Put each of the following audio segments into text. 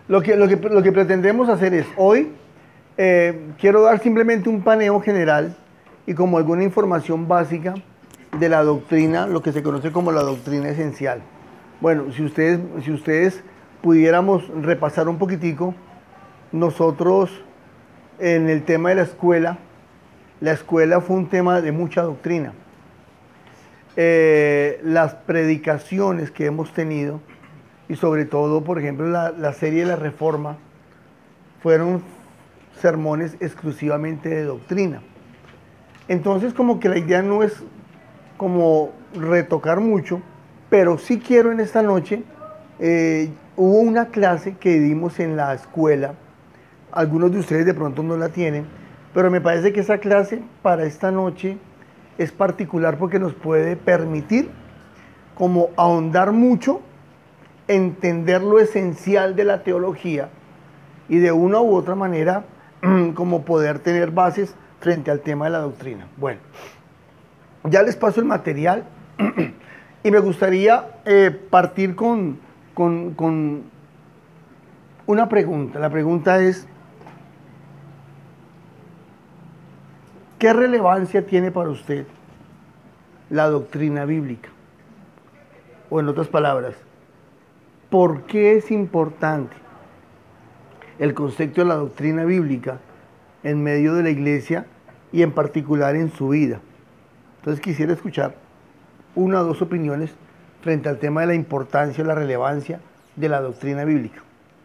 Lo que pretendemos hacer es, hoy quiero dar simplemente un paneo general y como alguna información básica de la doctrina, lo que se conoce como la doctrina esencial. Bueno, si ustedes pudiéramos repasar un poquitico, nosotros en el tema de la escuela fue un tema de mucha doctrina. Las predicaciones que hemos tenido, y sobre todo, por ejemplo, la serie de la Reforma, fueron sermones exclusivamente de doctrina. Entonces, como que la idea no es como retocar mucho, pero sí quiero en esta noche, hubo una clase que dimos en la escuela, algunos de ustedes de pronto no la tienen, pero me parece que esa clase para esta noche es particular porque nos puede permitir como ahondar mucho, entender lo esencial de la teología y de una u otra manera como poder tener bases frente al tema de la doctrina. Bueno, ya les paso el material y me gustaría partir con una pregunta. La pregunta es, ¿qué relevancia tiene para usted la doctrina bíblica? O en otras palabras, ¿por qué es importante el concepto de la doctrina bíblica en medio de la iglesia y en particular en su vida? Entonces quisiera escuchar una o dos opiniones frente al tema de la importancia o la relevancia de la doctrina bíblica.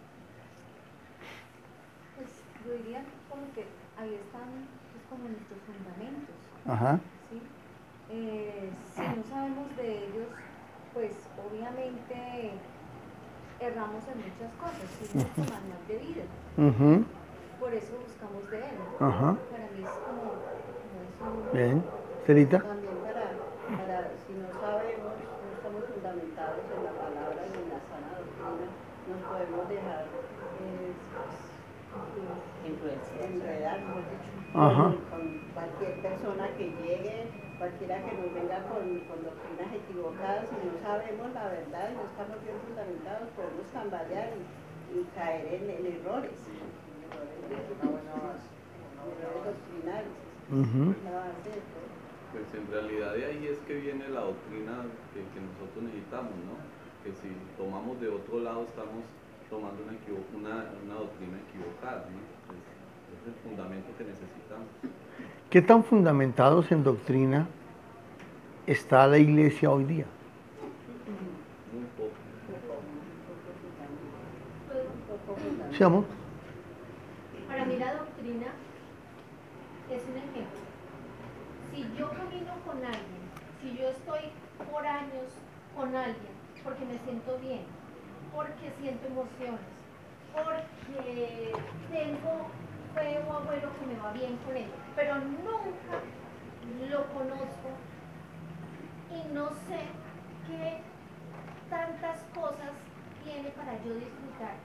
Pues yo diría como que ahí están pues, como nuestros fundamentos, Ajá. ¿sí? Si no sabemos de ellos, pues obviamente erramos en muchas cosas, es nuestro manual de vida, Ujú. por eso buscamos de él. Ajá. Para mí es como eso. Bien. Celita. También si no sabemos, no estamos fundamentados en la palabra y en la sana doctrina, nos podemos dejar enredar, mejor dicho, Ajá. con cualquier persona que llegue, cualquiera que nos venga con doctrinas equivocadas, si no sabemos la verdad y no estamos bien fundamentados, podemos tambalear y caer en errores, errores doctrinales. Ujú. La base de todo. Pues en realidad de ahí es que viene la doctrina que nosotros necesitamos, ¿no? Que si tomamos de otro lado estamos tomando una doctrina equivocada, ¿no? Es el fundamento que necesitamos. ¿Qué tan fundamentados en doctrina está la iglesia hoy día? Muy poco. ¿Sí, amor? Para mí la doctrina es un ejemplo. Si yo camino con alguien, si yo estoy por años con alguien, porque me siento bien, porque siento emociones, porque tengo feo abuelo que me va bien con él, pero nunca lo conozco y no sé qué tantas cosas tiene para yo disfrutar.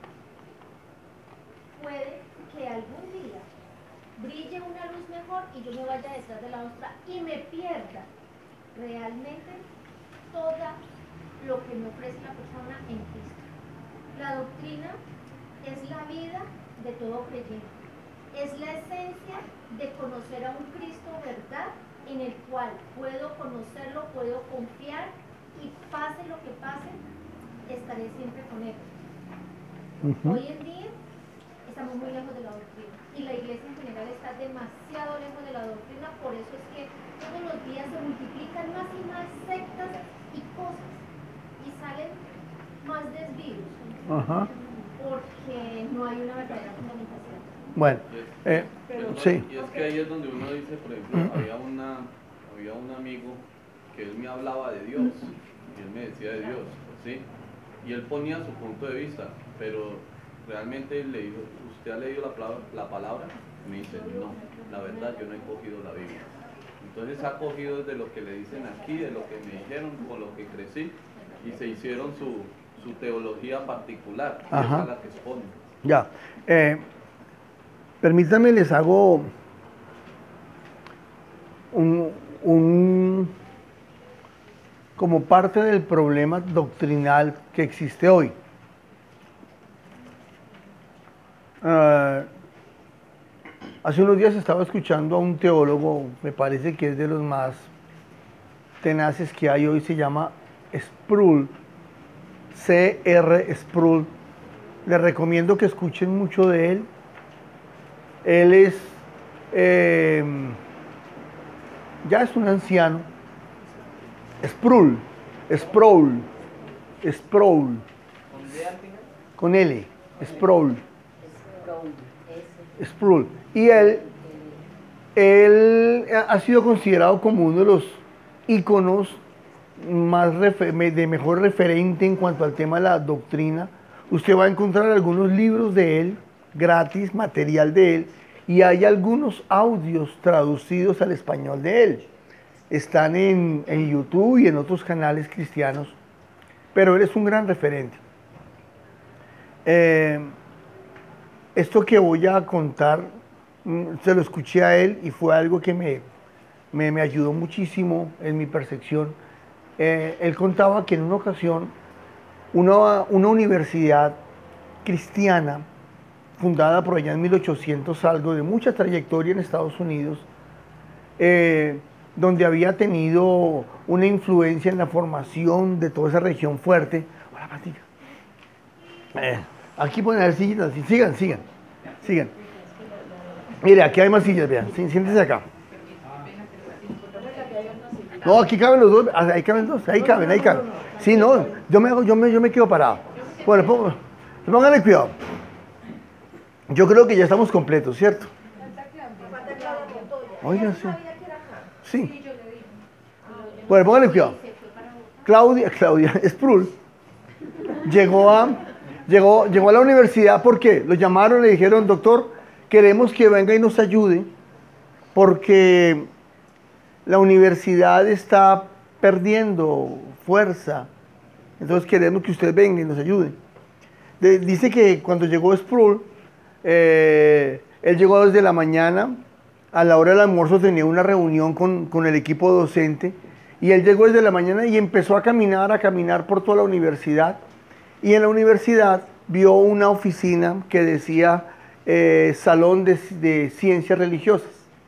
Puede que algún día brille una luz mejor y yo me vaya detrás de la otra y me pierda realmente todo lo que me ofrece la persona en Cristo. La doctrina es la vida de todo creyente. Es la esencia de conocer a un Cristo verdad en el cual puedo conocerlo, puedo confiar y pase lo que pase, estaré siempre con él. Hoy en día estamos muy lejos de la doctrina y la iglesia en general está demasiado lejos de la doctrina, por eso es que todos los días se multiplican más y más sectas y cosas y salen más desvíos. Ajá. Porque no hay una verdadera fundamentación. Bueno, sí. Y es que ahí es donde uno dice, por ejemplo, había un amigo que él me hablaba de Dios y él me decía de Dios, ¿sí? Y él ponía su punto de vista, pero realmente le dijo, ¿usted ha leído la palabra? Y me dice, no, la verdad yo no he cogido la Biblia. Entonces ha cogido desde lo que le dicen aquí, de lo que me dijeron, con lo que crecí, y se hicieron su teología particular, que es a la que expone. Ya. Permítanme, les hago como parte del problema doctrinal que existe hoy. Ah, hace unos días estaba escuchando a un teólogo, me parece que es de los más tenaces que hay hoy, se llama Sproul, C.R. Sproul. Les recomiendo que escuchen mucho de él. Él es, eh, ya es un anciano. Sproul, Sproul, Sproul, con L, Sproul, Sproul. Y él ha sido considerado como uno de los íconos de mejor referente en cuanto al tema de la doctrina. Usted va a encontrar algunos libros de él, gratis, material de él, y hay algunos audios traducidos al español de él. Están en YouTube y en otros canales cristianos, pero él es un gran referente. Esto que voy a contar, se lo escuché a él y fue algo que me ayudó muchísimo en mi percepción. Él contaba que en una ocasión una universidad cristiana, fundada por allá en 1800 algo, de mucha trayectoria en Estados Unidos, donde había tenido una influencia en la formación de toda esa región fuerte. Hola, Patica. Aquí pueden haber sillas, sigan. Mire, aquí hay más sillas, vean, siéntese acá. No, aquí caben los dos, ahí caben dos, ahí caben. Sí, no, yo me quedo parado. Bueno, pónganle cuidado. Yo creo que ya estamos completos, ¿cierto? Oigan, sí. Bueno, pónganle cuidado. Claudia Sproul llegó a la universidad porque lo llamaron, le dijeron, doctor, queremos que venga y nos ayude porque la universidad está perdiendo fuerza, entonces queremos que usted venga y nos ayude. Dice que cuando llegó Sproul, él llegó desde la mañana, a la hora del almuerzo tenía una reunión con el equipo docente, y él llegó desde la mañana y empezó a caminar por toda la universidad, y en la universidad vio una oficina que decía Salón de Ciencias Religiosas.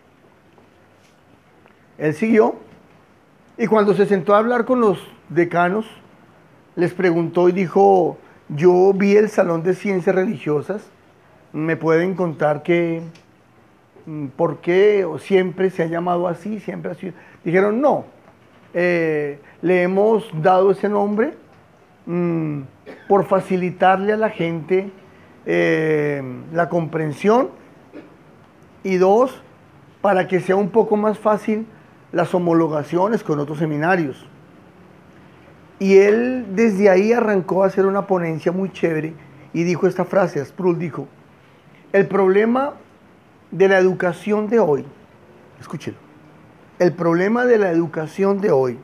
Él siguió y cuando se sentó a hablar con los decanos, les preguntó y dijo, yo vi el Salón de Ciencias Religiosas, ¿me pueden contar por qué o siempre se ha llamado así, siempre ha sido? Dijeron, no, le hemos dado ese nombre por facilitarle a la gente la comprensión, y dos, para que sea un poco más fácil las homologaciones con otros seminarios. Y él desde ahí arrancó a hacer una ponencia muy chévere y dijo esta frase. Sproul dijo, el problema de la educación de hoy, escúchelo, el problema de la educación de hoy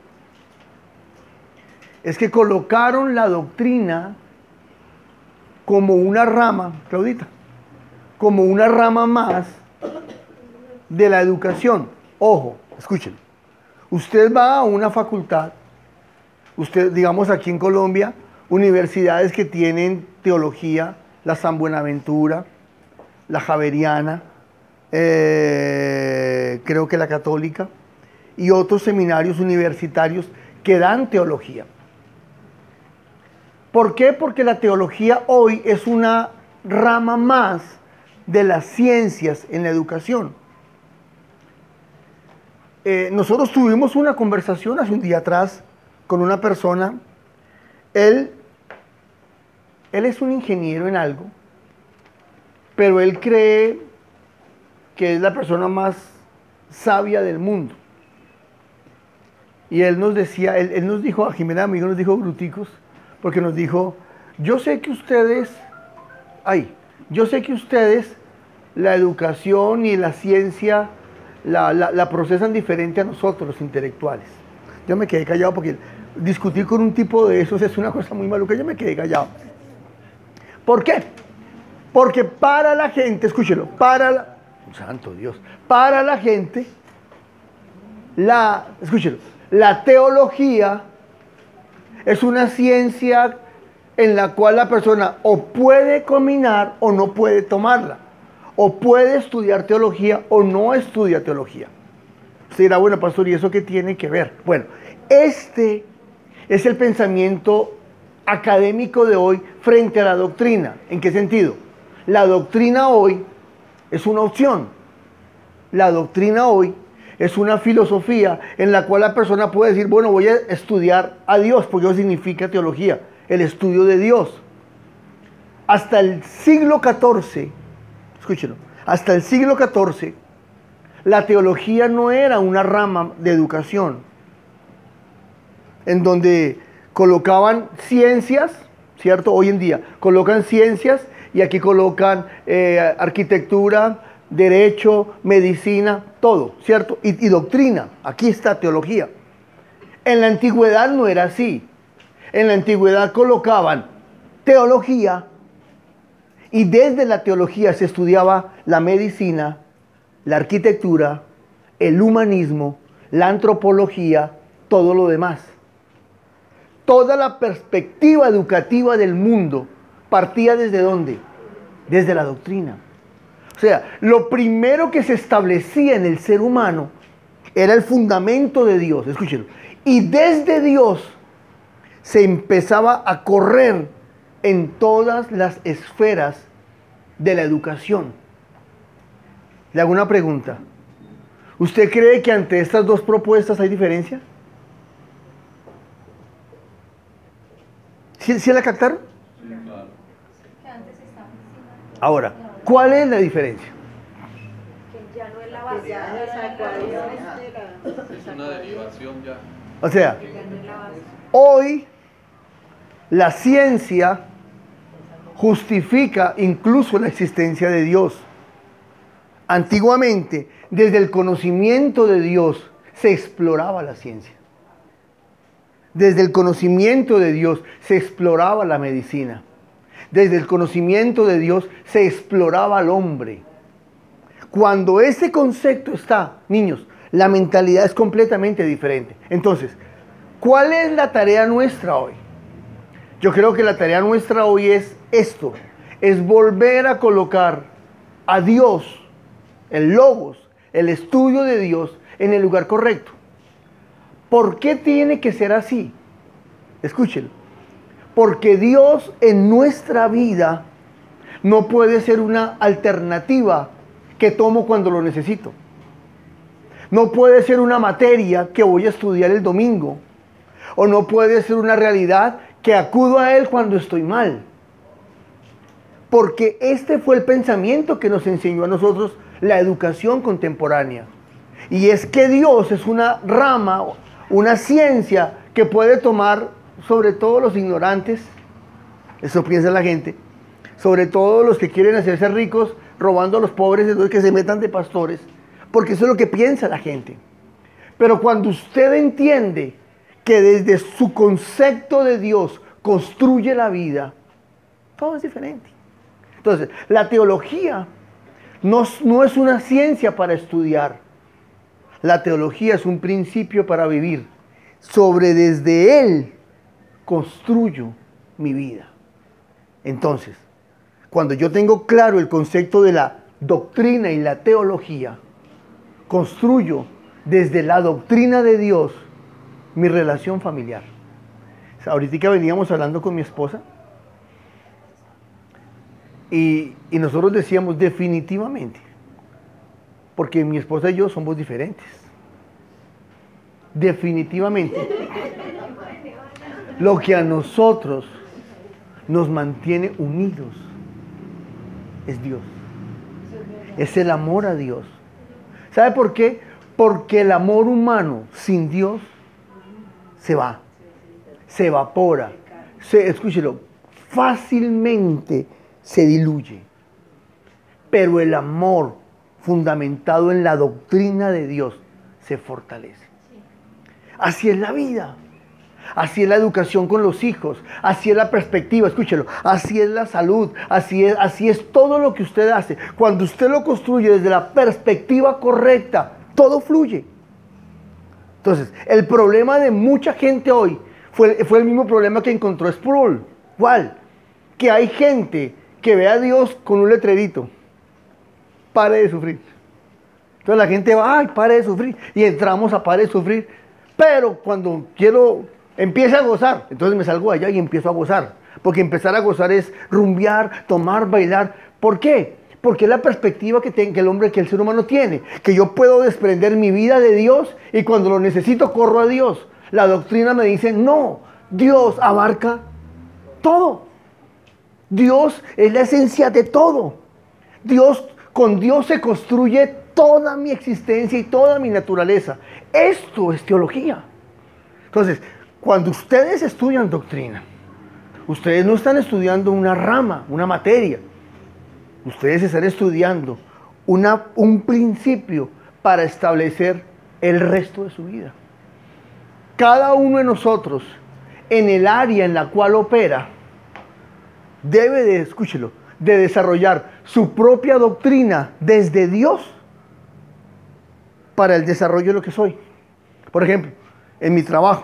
es que colocaron la doctrina como una rama, Claudita, como una rama más de la educación. Ojo, escúchenlo. Usted va a una facultad, usted, digamos aquí en Colombia, universidades que tienen teología, la San Buenaventura, la Javeriana, creo que la Católica, y otros seminarios universitarios que dan teología. ¿Por qué? Porque la teología hoy es una rama más de las ciencias en la educación. Nosotros tuvimos una conversación hace un día atrás con una persona. Él es un ingeniero en algo, pero él cree que es la persona más sabia del mundo. Y él nos decía, él nos dijo, a Jimena Amigo nos dijo bruticos, porque nos dijo, yo sé que ustedes la educación y la ciencia la procesan diferente a nosotros, los intelectuales. Yo me quedé callado porque discutir con un tipo de esos es una cosa muy maluca, yo me quedé callado. ¿Por qué? Porque para la gente, escúchelo, santo Dios, para la gente, escúchelo, la teología es una ciencia en la cual la persona o puede combinar o no puede tomarla, o puede estudiar teología o no estudia teología. Usted dirá, bueno, pastor, ¿y eso qué tiene que ver? Bueno, este es el pensamiento académico de hoy frente a la doctrina. ¿En qué sentido? La doctrina hoy es una opción. La doctrina hoy es una filosofía en la cual la persona puede decir, bueno, voy a estudiar a Dios, porque eso significa teología, el estudio de Dios. Hasta el siglo XIV, escúchelo, hasta el siglo XIV, la teología no era una rama de educación en donde colocaban ciencias, ¿cierto? Hoy en día colocan ciencias y aquí colocan arquitectura, derecho, medicina, todo, ¿cierto? Y doctrina, aquí está teología. En la antigüedad no era así. En la antigüedad colocaban teología y desde la teología se estudiaba la medicina, la arquitectura, el humanismo, la antropología, todo lo demás. Toda la perspectiva educativa del mundo partía ¿desde dónde? Desde la doctrina. O sea, lo primero que se establecía en el ser humano era el fundamento de Dios, escúchenlo. Y desde Dios se empezaba a correr en todas las esferas de la educación. Le hago una pregunta. ¿Usted cree que ante estas dos propuestas hay diferencia? ¿Sí la captaron? Sí, claro. Que antes estaba encima. Ahora, ¿cuál es la diferencia? Que ya no es la Que base. ya es acuario Es una derivación ya. O sea, Ya no es la base. hoy la ciencia justifica incluso la existencia de Dios. Antiguamente, desde el conocimiento de Dios se exploraba la ciencia. Desde el conocimiento de Dios se exploraba la medicina. Desde el conocimiento de Dios se exploraba al hombre. Cuando ese concepto está, niños, la mentalidad es completamente diferente. Entonces, ¿cuál es la tarea nuestra hoy? Yo creo que la tarea nuestra hoy es esto, es volver a colocar a Dios, el Logos, el estudio de Dios en el lugar correcto. ¿Por qué tiene que ser así? Escúchenlo. Porque Dios en nuestra vida no puede ser una alternativa que tomo cuando lo necesito. No puede ser una materia que voy a estudiar el domingo. O no puede ser una realidad que acudo a Él cuando estoy mal. Porque este fue el pensamiento que nos enseñó a nosotros la educación contemporánea. Y es que Dios es una rama, una ciencia que puede tomar sobre todo los ignorantes, eso piensa la gente, sobre todo los que quieren hacerse ricos robando a los pobres, entonces que se metan de pastores, porque eso es lo que piensa la gente. Pero cuando usted entiende que desde su concepto de Dios construye la vida, todo es diferente. Entonces, la teología no es una ciencia para estudiar. La teología es un principio para vivir. Desde él construyo mi vida. Entonces, cuando yo tengo claro el concepto de la doctrina y la teología, construyo desde la doctrina de Dios mi relación familiar. Ahorita veníamos hablando con mi esposa y nosotros decíamos definitivamente, porque mi esposa y yo somos diferentes. Definitivamente. Lo que a nosotros nos mantiene unidos es Dios. Es el amor a Dios. ¿Sabe por qué? Porque el amor humano sin Dios se va, se evapora, escúchelo, fácilmente se diluye. Pero el amor fundamentado en la doctrina de Dios se fortalece. Así es la vida. Así es la educación con los hijos, así es la perspectiva, escúchelo, así es la salud, así es todo lo que usted hace. Cuando usted lo construye desde la perspectiva correcta, todo fluye. Entonces, el problema de mucha gente hoy fue el mismo problema que encontró Sproul. ¿Cuál? Que hay gente que ve a Dios con un letrerito. Pare de sufrir. Entonces la gente va, ay, pare de sufrir. Y entramos a pare de sufrir. Pero cuando empiece a gozar, entonces me salgo allá y empiezo a gozar. Porque empezar a gozar es rumbear, tomar, bailar. ¿Por qué? Porque es la perspectiva que el ser humano tiene. Que yo puedo desprender mi vida de Dios y cuando lo necesito corro a Dios. La doctrina me dice, no, Dios abarca todo. Dios es la esencia de todo. Con Dios se construye toda mi existencia y toda mi naturaleza. Esto es teología. Entonces, cuando ustedes estudian doctrina, ustedes no están estudiando una rama, una materia. Ustedes están estudiando un principio para establecer el resto de su vida. Cada uno de nosotros, en el área en la cual opera, debe de, escúchelo, de desarrollar su propia doctrina desde Dios para el desarrollo de lo que soy. Por ejemplo, en mi trabajo,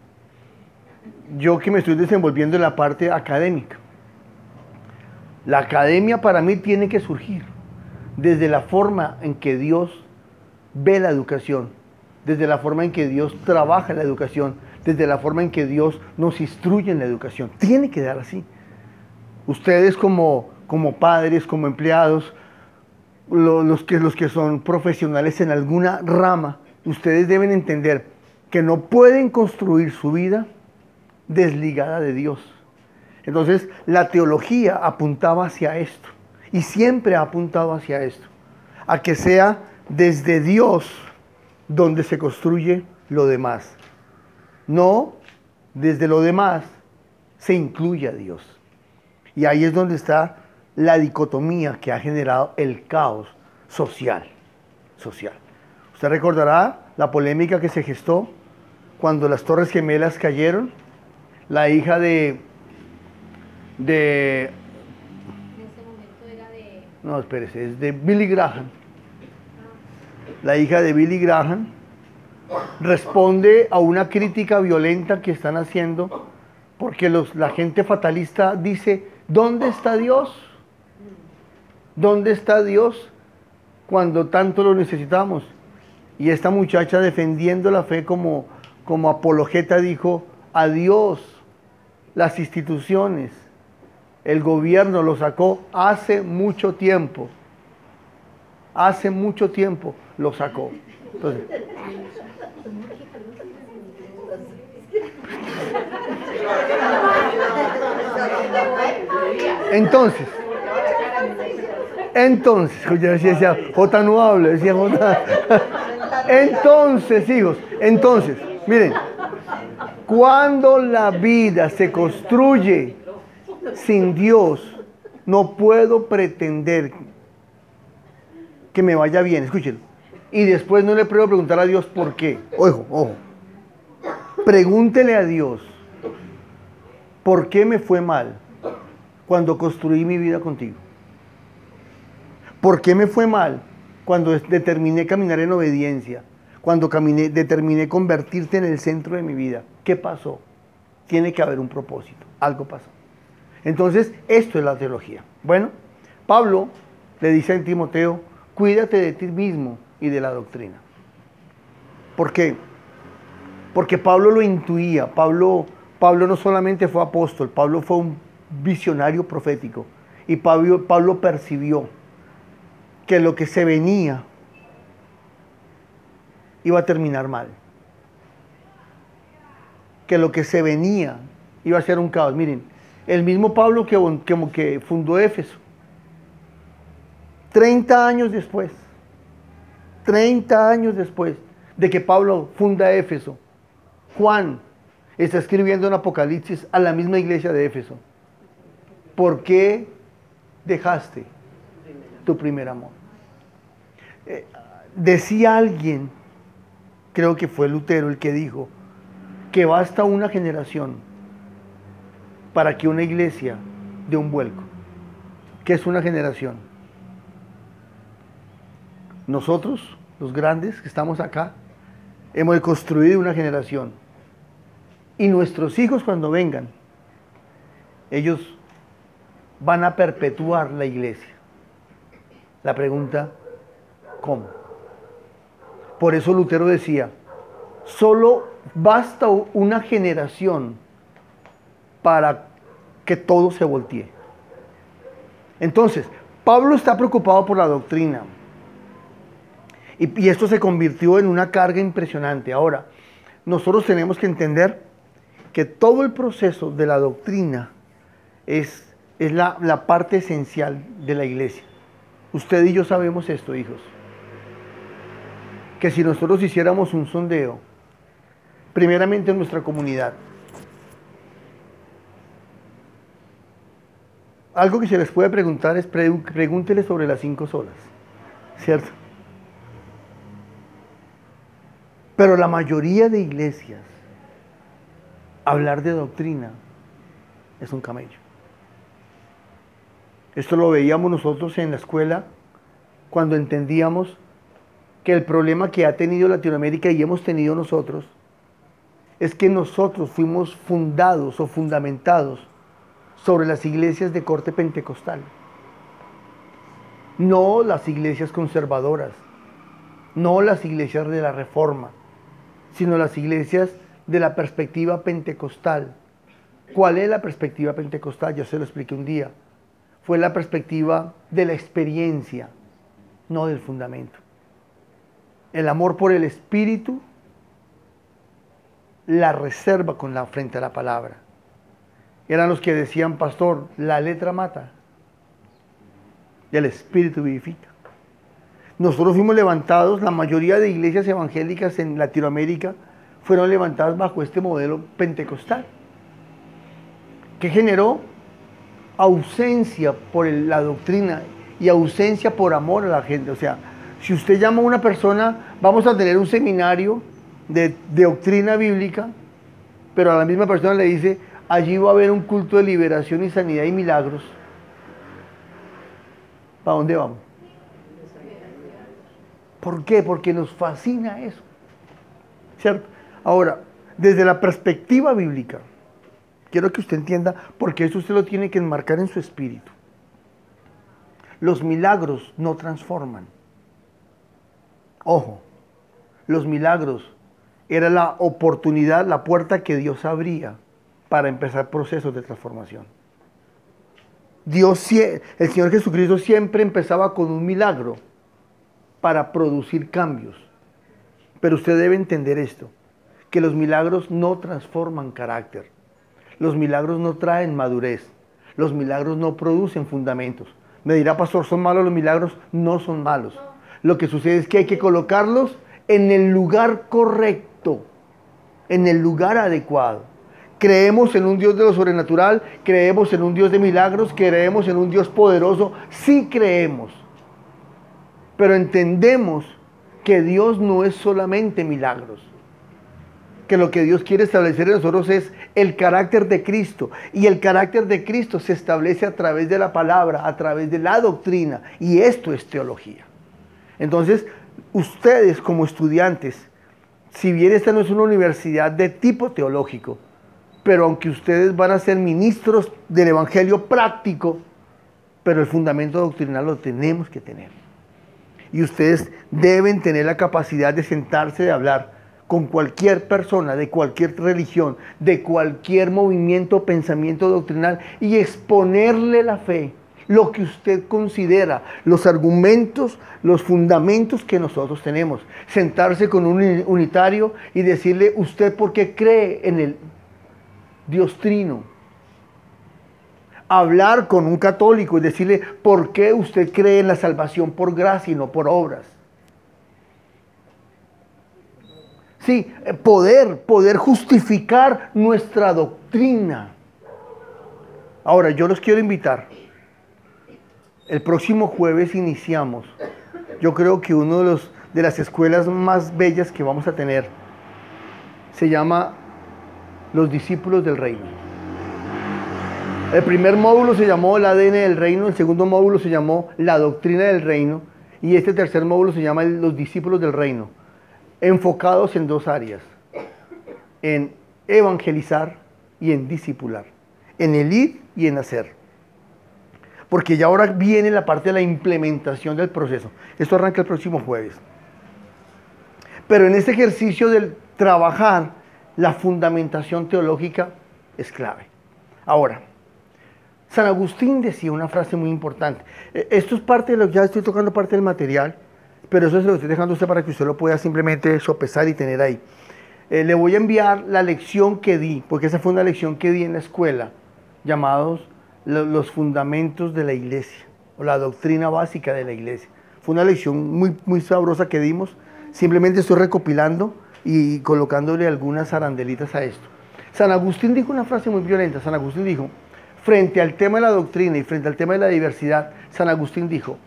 yo que me estoy desenvolviendo en la parte académica, la academia para mí tiene que surgir desde la forma en que Dios ve la educación, desde la forma en que Dios trabaja en la educación, desde la forma en que Dios nos instruye en la educación. Tiene que dar así. Ustedes como padres, como empleados, los que son profesionales en alguna rama, ustedes deben entender que no pueden construir su vida desligada de Dios. Entonces, la teología apuntaba hacia esto y siempre ha apuntado hacia esto, a que sea desde Dios donde se construye lo demás. No desde lo demás se incluye a Dios. Y ahí es donde está la dicotomía que ha generado el caos social. Usted recordará la polémica que se gestó cuando las Torres Gemelas cayeron. La hija En ese momento era de... No, espérese, es de Billy Graham. La hija de Billy Graham responde a una crítica violenta que están haciendo porque la gente fatalista dice, ¿dónde está Dios? ¿Dónde está Dios cuando tanto lo necesitamos? Y esta muchacha defendiendo la fe como apologeta dijo, a Dios, las instituciones, el gobierno lo sacó hace mucho tiempo. Hace mucho tiempo lo sacó. Entonces, yo decía, J no habla, decía J. Entonces, hijos, miren, cuando la vida se construye sin Dios, no puedo pretender que me vaya bien, escúchenlo. Y después no le puedo preguntar a Dios por qué. Ojo. Pregúntele a Dios, ¿por qué me fue mal cuando construí mi vida contigo? ¿Por qué me fue mal cuando determiné caminar en obediencia? Cuando determiné convertirte en el centro de mi vida. ¿Qué pasó? Tiene que haber un propósito. Algo pasó. Entonces, esto es la teología. Bueno, Pablo le dice a Timoteo, cuídate de ti mismo y de la doctrina. ¿Por qué? Porque Pablo lo intuía. Pablo no solamente fue apóstol, Pablo fue un visionario profético. Y Pablo percibió que lo que se venía iba a terminar mal. Que lo que se venía iba a ser un caos. Miren, el mismo Pablo que fundó Éfeso, 30 años después de que Pablo funda Éfeso, Juan está escribiendo en Apocalipsis a la misma iglesia de Éfeso. ¿Por qué dejaste tu primer amor? Decía alguien, creo que fue Lutero el que dijo, que basta una generación para que una iglesia dé un vuelco. ¿Qué es una generación? Nosotros, los grandes que estamos acá, hemos construido una generación. Y nuestros hijos cuando vengan, ellos van a perpetuar la iglesia. La pregunta, ¿cómo? Por eso Lutero decía, solo basta una generación para que todo se voltee. Entonces, Pablo está preocupado por la doctrina. Y esto se convirtió en una carga impresionante. Ahora, nosotros tenemos que entender que todo el proceso de la doctrina es la parte esencial de la iglesia. Usted y yo sabemos esto, hijos. Que si nosotros hiciéramos un sondeo, primeramente en nuestra comunidad, algo que se les puede preguntar es pregúnteles sobre las 5 solas, ¿cierto? Pero la mayoría de iglesias, hablar de doctrina es un camello. Esto lo veíamos nosotros en la escuela cuando entendíamos que el problema que ha tenido Latinoamérica y hemos tenido nosotros es que nosotros fuimos fundados o fundamentados sobre las iglesias de corte pentecostal. No las iglesias conservadoras, no las iglesias de la Reforma, sino las iglesias de la perspectiva pentecostal. ¿Cuál es la perspectiva pentecostal? Yo se lo expliqué un día. Fue la perspectiva de la experiencia, no del fundamento. El amor por el Espíritu, la reserva frente a la palabra. Eran los que decían, pastor, la letra mata y el Espíritu vivifica. Nosotros fuimos levantados, la mayoría de iglesias evangélicas en Latinoamérica fueron levantadas bajo este modelo pentecostal, que generó ausencia por la doctrina y ausencia por amor a la gente. O sea, si usted llama a una persona, vamos a tener un seminario de doctrina bíblica, pero a la misma persona le dice, allí va a haber un culto de liberación y sanidad y milagros. ¿Para dónde vamos? ¿Por qué? Porque nos fascina eso, ¿cierto? Ahora, desde la perspectiva bíblica, quiero que usted entienda, porque eso usted lo tiene que enmarcar en su espíritu. Los milagros no transforman. Ojo, los milagros era la oportunidad, la puerta que Dios abría para empezar procesos de transformación. El Señor Jesucristo siempre empezaba con un milagro para producir cambios. Pero usted debe entender esto, que los milagros no transforman carácter. Los milagros no traen madurez. Los milagros no producen fundamentos. Me dirá, pastor, ¿son malos los milagros? No son malos. Lo que sucede es que hay que colocarlos en el lugar correcto, en el lugar adecuado. Creemos en un Dios de lo sobrenatural, creemos en un Dios de milagros, creemos en un Dios poderoso, sí creemos. Pero entendemos que Dios no es solamente milagros, que lo que Dios quiere establecer en nosotros es el carácter de Cristo, y el carácter de Cristo se establece a través de la palabra, a través de la doctrina, y esto es teología. Entonces, ustedes como estudiantes, si bien esta no es una universidad de tipo teológico, pero aunque ustedes van a ser ministros del evangelio práctico, pero el fundamento doctrinal lo tenemos que tener. Y ustedes deben tener la capacidad de sentarse, de hablar con cualquier persona, de cualquier religión, de cualquier movimiento o pensamiento doctrinal y exponerle la fe, lo que usted considera, los argumentos, los fundamentos que nosotros tenemos. Sentarse con un unitario y decirle, ¿usted por qué cree en el Dios Trino? Hablar con un católico y decirle, ¿por qué usted cree en la salvación por gracia y no por obras? Sí, poder justificar nuestra doctrina. Ahora, yo los quiero invitar. El próximo jueves iniciamos, yo creo que uno de las escuelas más bellas que vamos a tener se llama Los Discípulos del Reino. El primer módulo se llamó el ADN del Reino, el segundo módulo se llamó la Doctrina del Reino y este tercer módulo se llama Los Discípulos del Reino, enfocados en 2 áreas, en evangelizar y en discipular. en el ir y en hacer. Porque ya ahora viene la parte de la implementación del proceso. Esto arranca el próximo jueves. Pero en este ejercicio del trabajar, la fundamentación teológica es clave. Ahora, San Agustín decía una frase muy importante. Esto es parte de lo que ya estoy tocando, parte del material, pero eso se lo estoy dejando a usted para que usted lo pueda simplemente sopesar y tener ahí. Le voy a enviar la lección que di, porque esa fue una lección que di en la escuela, llamados los fundamentos de la iglesia, o la doctrina básica de la iglesia. Fue una lección muy, muy sabrosa que dimos. Simplemente estoy recopilando y colocándole algunas arandelitas a esto. San Agustín dijo una frase muy violenta. San Agustín dijo, frente al tema de la doctrina y frente al tema de la diversidad, San Agustín dijo,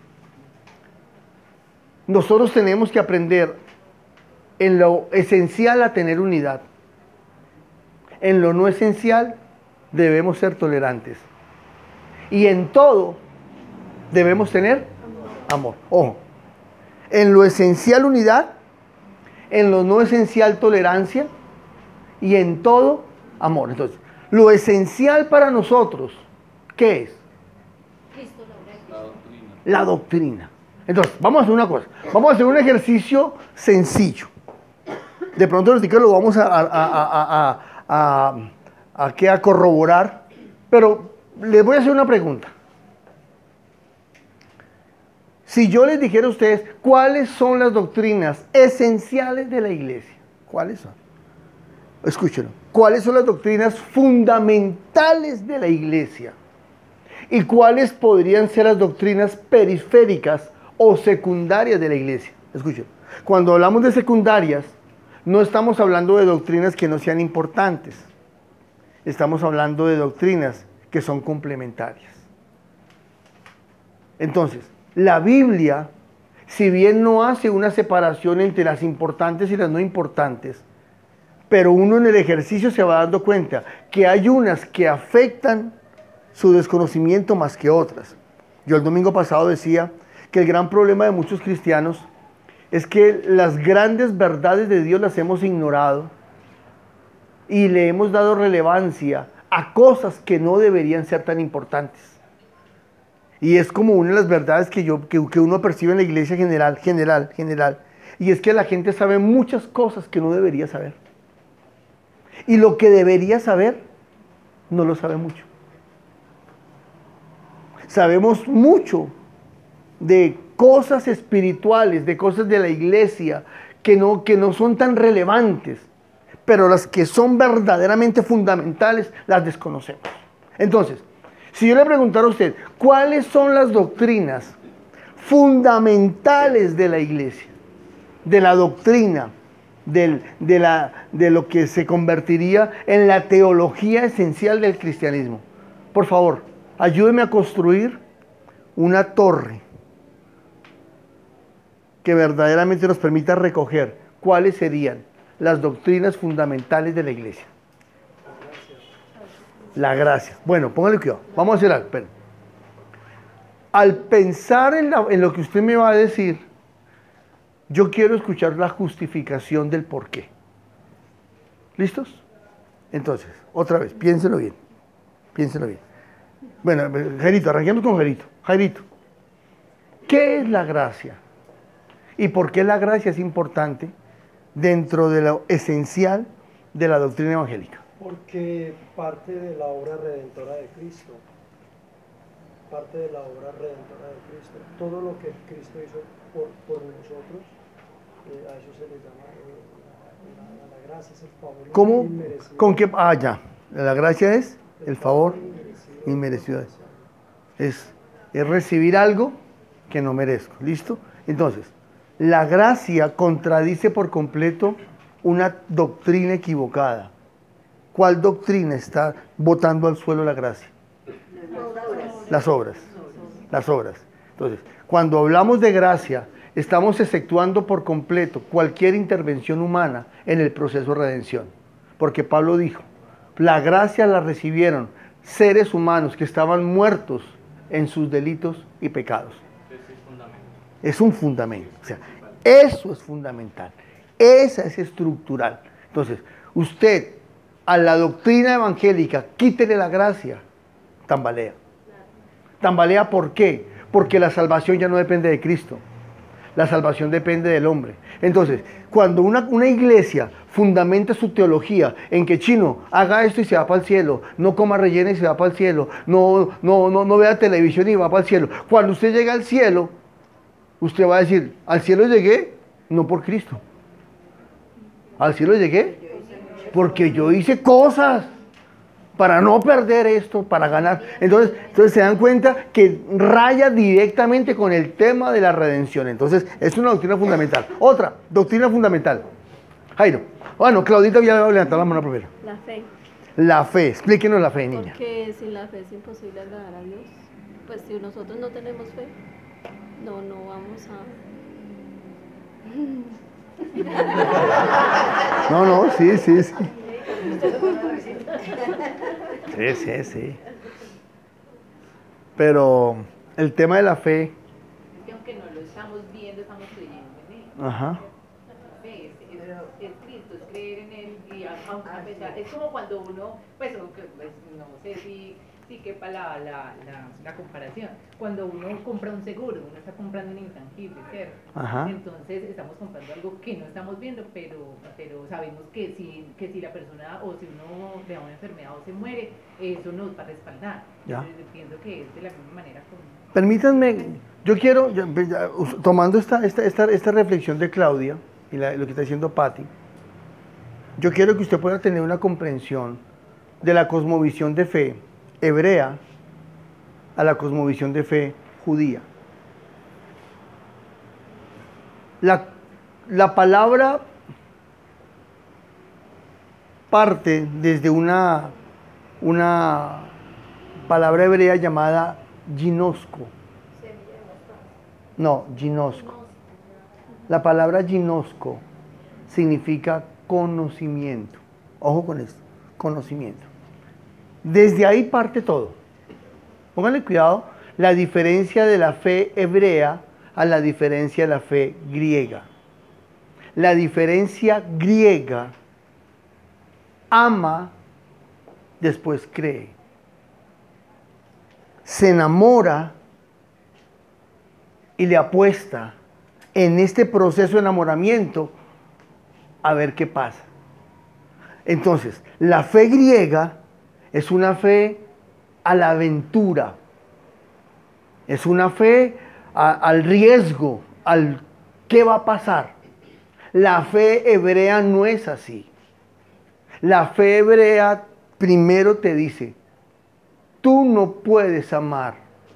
nosotros tenemos que aprender en lo esencial a tener unidad. En lo no esencial debemos ser tolerantes. Y en todo debemos tener amor. Ojo, en lo esencial unidad, en lo no esencial tolerancia y en todo amor. Entonces, lo esencial para nosotros, ¿qué es? Cristo lo La doctrina. La doctrina. Entonces, vamos a hacer una cosa. Vamos a hacer un ejercicio sencillo. De pronto ahorita lo vamos a corroborar, pero les voy a hacer una pregunta. Si yo les dijera a ustedes cuáles son las doctrinas esenciales de la iglesia, ¿cuáles son? Escúchenlo. ¿Cuáles son las doctrinas fundamentales de la iglesia? ¿Y cuáles podrían ser las doctrinas periféricas o secundarias de la iglesia? Escuchen. Cuando hablamos de secundarias, no estamos hablando de doctrinas que no sean importantes. Estamos hablando de doctrinas que son complementarias. Entonces, la Biblia, si bien no hace una separación entre las importantes y las no importantes, pero uno en el ejercicio se va dando cuenta que hay unas que afectan su desconocimiento más que otras. Yo el domingo pasado decía que el gran problema de muchos cristianos es que las grandes verdades de Dios las hemos ignorado y le hemos dado relevancia a cosas que no deberían ser tan importantes. Y es como una de las verdades que uno percibe en la iglesia general. Y es que la gente sabe muchas cosas que no debería saber. Y lo que debería saber, no lo sabe mucho. Sabemos mucho de cosas espirituales, de cosas de la iglesia, que no son tan relevantes, pero las que son verdaderamente fundamentales, las desconocemos. Entonces, si yo le preguntara a usted, ¿cuáles son las doctrinas fundamentales de la iglesia? De la doctrina, de lo que se convertiría en la teología esencial del cristianismo. Por favor, ayúdeme a construir una torre que verdaderamente nos permita recoger cuáles serían las doctrinas fundamentales de la iglesia. La gracia. Bueno, póngale cuidado. Vamos a hacer algo. Espera. Al pensar en lo que usted me va a decir, yo quiero escuchar la justificación del por qué. ¿Listos? Entonces, otra vez, piénselo bien. Piénselo bien. Bueno, Jairito, arranquemos con Jairito. Jairito, ¿qué es la gracia? ¿Y por qué la gracia es importante dentro de lo esencial de la doctrina evangélica? Porque parte de la obra redentora de Cristo. Parte de la obra redentora de Cristo. Todo lo que Cristo hizo por nosotros, a eso se le llama la gracia, es el favor. ¿Cómo? Inmerecido. ¿Con qué? Ah, ya. La gracia es el favor inmerecido. Es recibir algo que no merezco. ¿Listo? Entonces, la gracia contradice por completo una doctrina equivocada. ¿Cuál doctrina está botando al suelo la gracia? Las obras. Las obras. Entonces, cuando hablamos de gracia, estamos exceptuando por completo cualquier intervención humana en el proceso de redención. Porque Pablo dijo, la gracia la recibieron seres humanos que estaban muertos en sus delitos y pecados. Es un fundamento. O sea, eso es fundamental. Esa es estructural. Entonces, usted, a la doctrina evangélica, quítele la gracia, tambalea. Tambalea, ¿por qué? Porque la salvación ya no depende de Cristo. La salvación depende del hombre. Entonces, cuando una iglesia fundamenta su teología en que chino haga esto y se va para el cielo, no coma rellena y se va para el cielo, no vea televisión y va para el cielo. Cuando usted llega al cielo, usted va a decir, al cielo llegué no por Cristo. Al cielo llegué porque yo hice cosas para no perder esto, para ganar. Entonces se dan cuenta que raya directamente con el tema de la redención. Entonces es una doctrina fundamental. Otra doctrina fundamental. Jairo. Bueno, Claudita ya va a levantar la mano primero. La fe. La fe. Explíquenos la fe, niña. Porque sin la fe es imposible agradar a Dios. Pues si nosotros no tenemos fe, no vamos a... No, sí. Sí. Pero el tema de la fe. Es que aunque no lo estamos viendo, estamos creyendo en él. Ajá. La fe es Cristo, es creer en él. Y aunque a pesar, es como cuando uno, pues no sé si quepa la comparación. Cuando uno compra un seguro, uno está comprando un intangible, ¿cierto? Ajá. Entonces estamos comprando algo que no estamos viendo, pero sabemos que si la persona o si uno le da una enfermedad o se muere, eso nos va a respaldar. Ya. Entonces pienso que es de la misma manera con... Permítanme, yo quiero, tomando esta reflexión de Claudia y lo que está diciendo Patti, yo quiero que usted pueda tener una comprensión de la cosmovisión de fe hebrea a la cosmovisión de fe judía. La palabra parte desde una palabra hebrea llamada ginosco. No, ginosco. La palabra ginosco significa conocimiento. Ojo con esto, conocimiento. Desde ahí parte todo. Pónganle cuidado la diferencia de la fe hebrea a la diferencia de la fe griega. La diferencia griega ama, después cree. Se enamora y le apuesta en este proceso de enamoramiento a ver qué pasa. Entonces, la fe griega es una fe a la aventura, es una fe al riesgo, al qué va a pasar. La fe hebrea no es así. La fe hebrea primero te dice, tú no puedes amar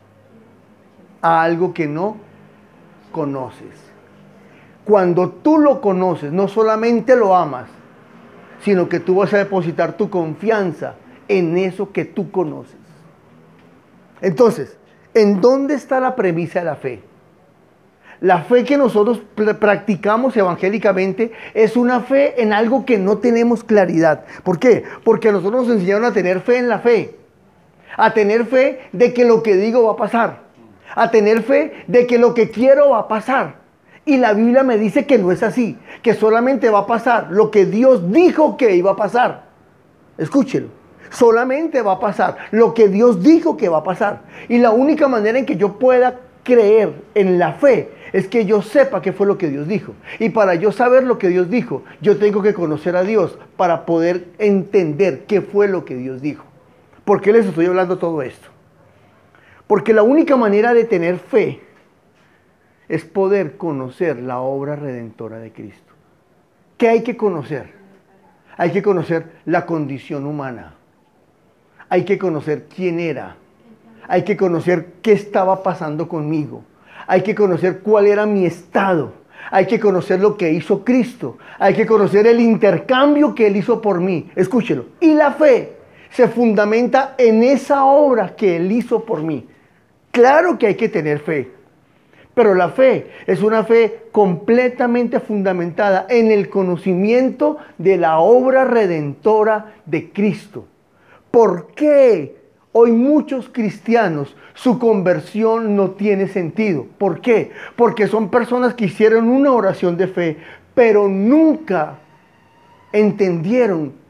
a algo que no conoces. Cuando tú lo conoces, no solamente lo amas, sino que tú vas a depositar tu confianza en eso que tú conoces. Entonces, ¿en dónde está la premisa de la fe? La fe que nosotros practicamos evangélicamente es una fe en algo que no tenemos claridad. ¿Por qué? Porque a nosotros nos enseñaron a tener fe en la fe. A tener fe de que lo que digo va a pasar. A tener fe de que lo que quiero va a pasar. Y la Biblia me dice que no es así. Que solamente va a pasar lo que Dios dijo que iba a pasar. Escúchelo. Solamente va a pasar lo que Dios dijo que va a pasar. Y la única manera en que yo pueda creer en la fe es que yo sepa qué fue lo que Dios dijo. Y para yo saber lo que Dios dijo, yo tengo que conocer a Dios para poder entender qué fue lo que Dios dijo. ¿Por qué les estoy hablando todo esto? Porque la única manera de tener fe es poder conocer la obra redentora de Cristo. ¿Qué hay que conocer? Hay que conocer la condición humana. Hay que conocer quién era. Hay que conocer qué estaba pasando conmigo. Hay que conocer cuál era mi estado. Hay que conocer lo que hizo Cristo. Hay que conocer el intercambio que Él hizo por mí. Escúchelo. Y la fe se fundamenta en esa obra que Él hizo por mí. Claro que hay que tener fe. Pero la fe es una fe completamente fundamentada en el conocimiento de la obra redentora de Cristo. ¿Por qué hoy muchos cristianos su conversión no tiene sentido? ¿Por qué? Porque son personas que hicieron una oración de fe, pero nunca entendieron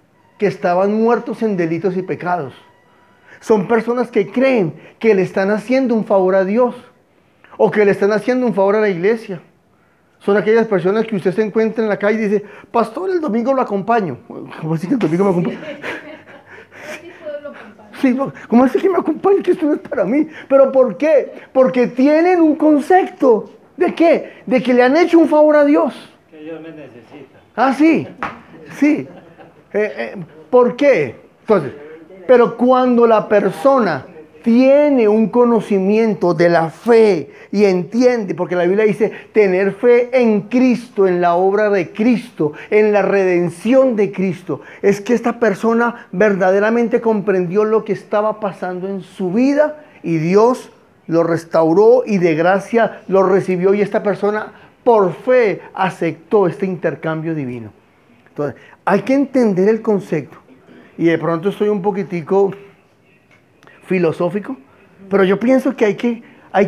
que estaban muertos en delitos y pecados. Son personas que creen que le están haciendo un favor a Dios o que le están haciendo un favor a la iglesia. Son aquellas personas que usted se encuentra en la calle y dice, pastor, el domingo lo acompaño. ¿Cómo así que el domingo me acompaña? Sí, ¿cómo así que me acompaña? Que esto no es para mí. ¿Pero por qué? Porque tienen un concepto. ¿De qué? De que le han hecho un favor a Dios. Que Dios me necesita. Ah, sí. Sí. ¿Por qué? Entonces, pero cuando la persona tiene un conocimiento de la fe y entiende, porque la Biblia dice tener fe en Cristo, en la obra de Cristo, en la redención de Cristo, es que esta persona verdaderamente comprendió lo que estaba pasando en su vida y Dios lo restauró y de gracia lo recibió y esta persona por fe aceptó este intercambio divino. Entonces, hay que entender el concepto y de pronto estoy un poquitico filosófico, pero yo pienso que hay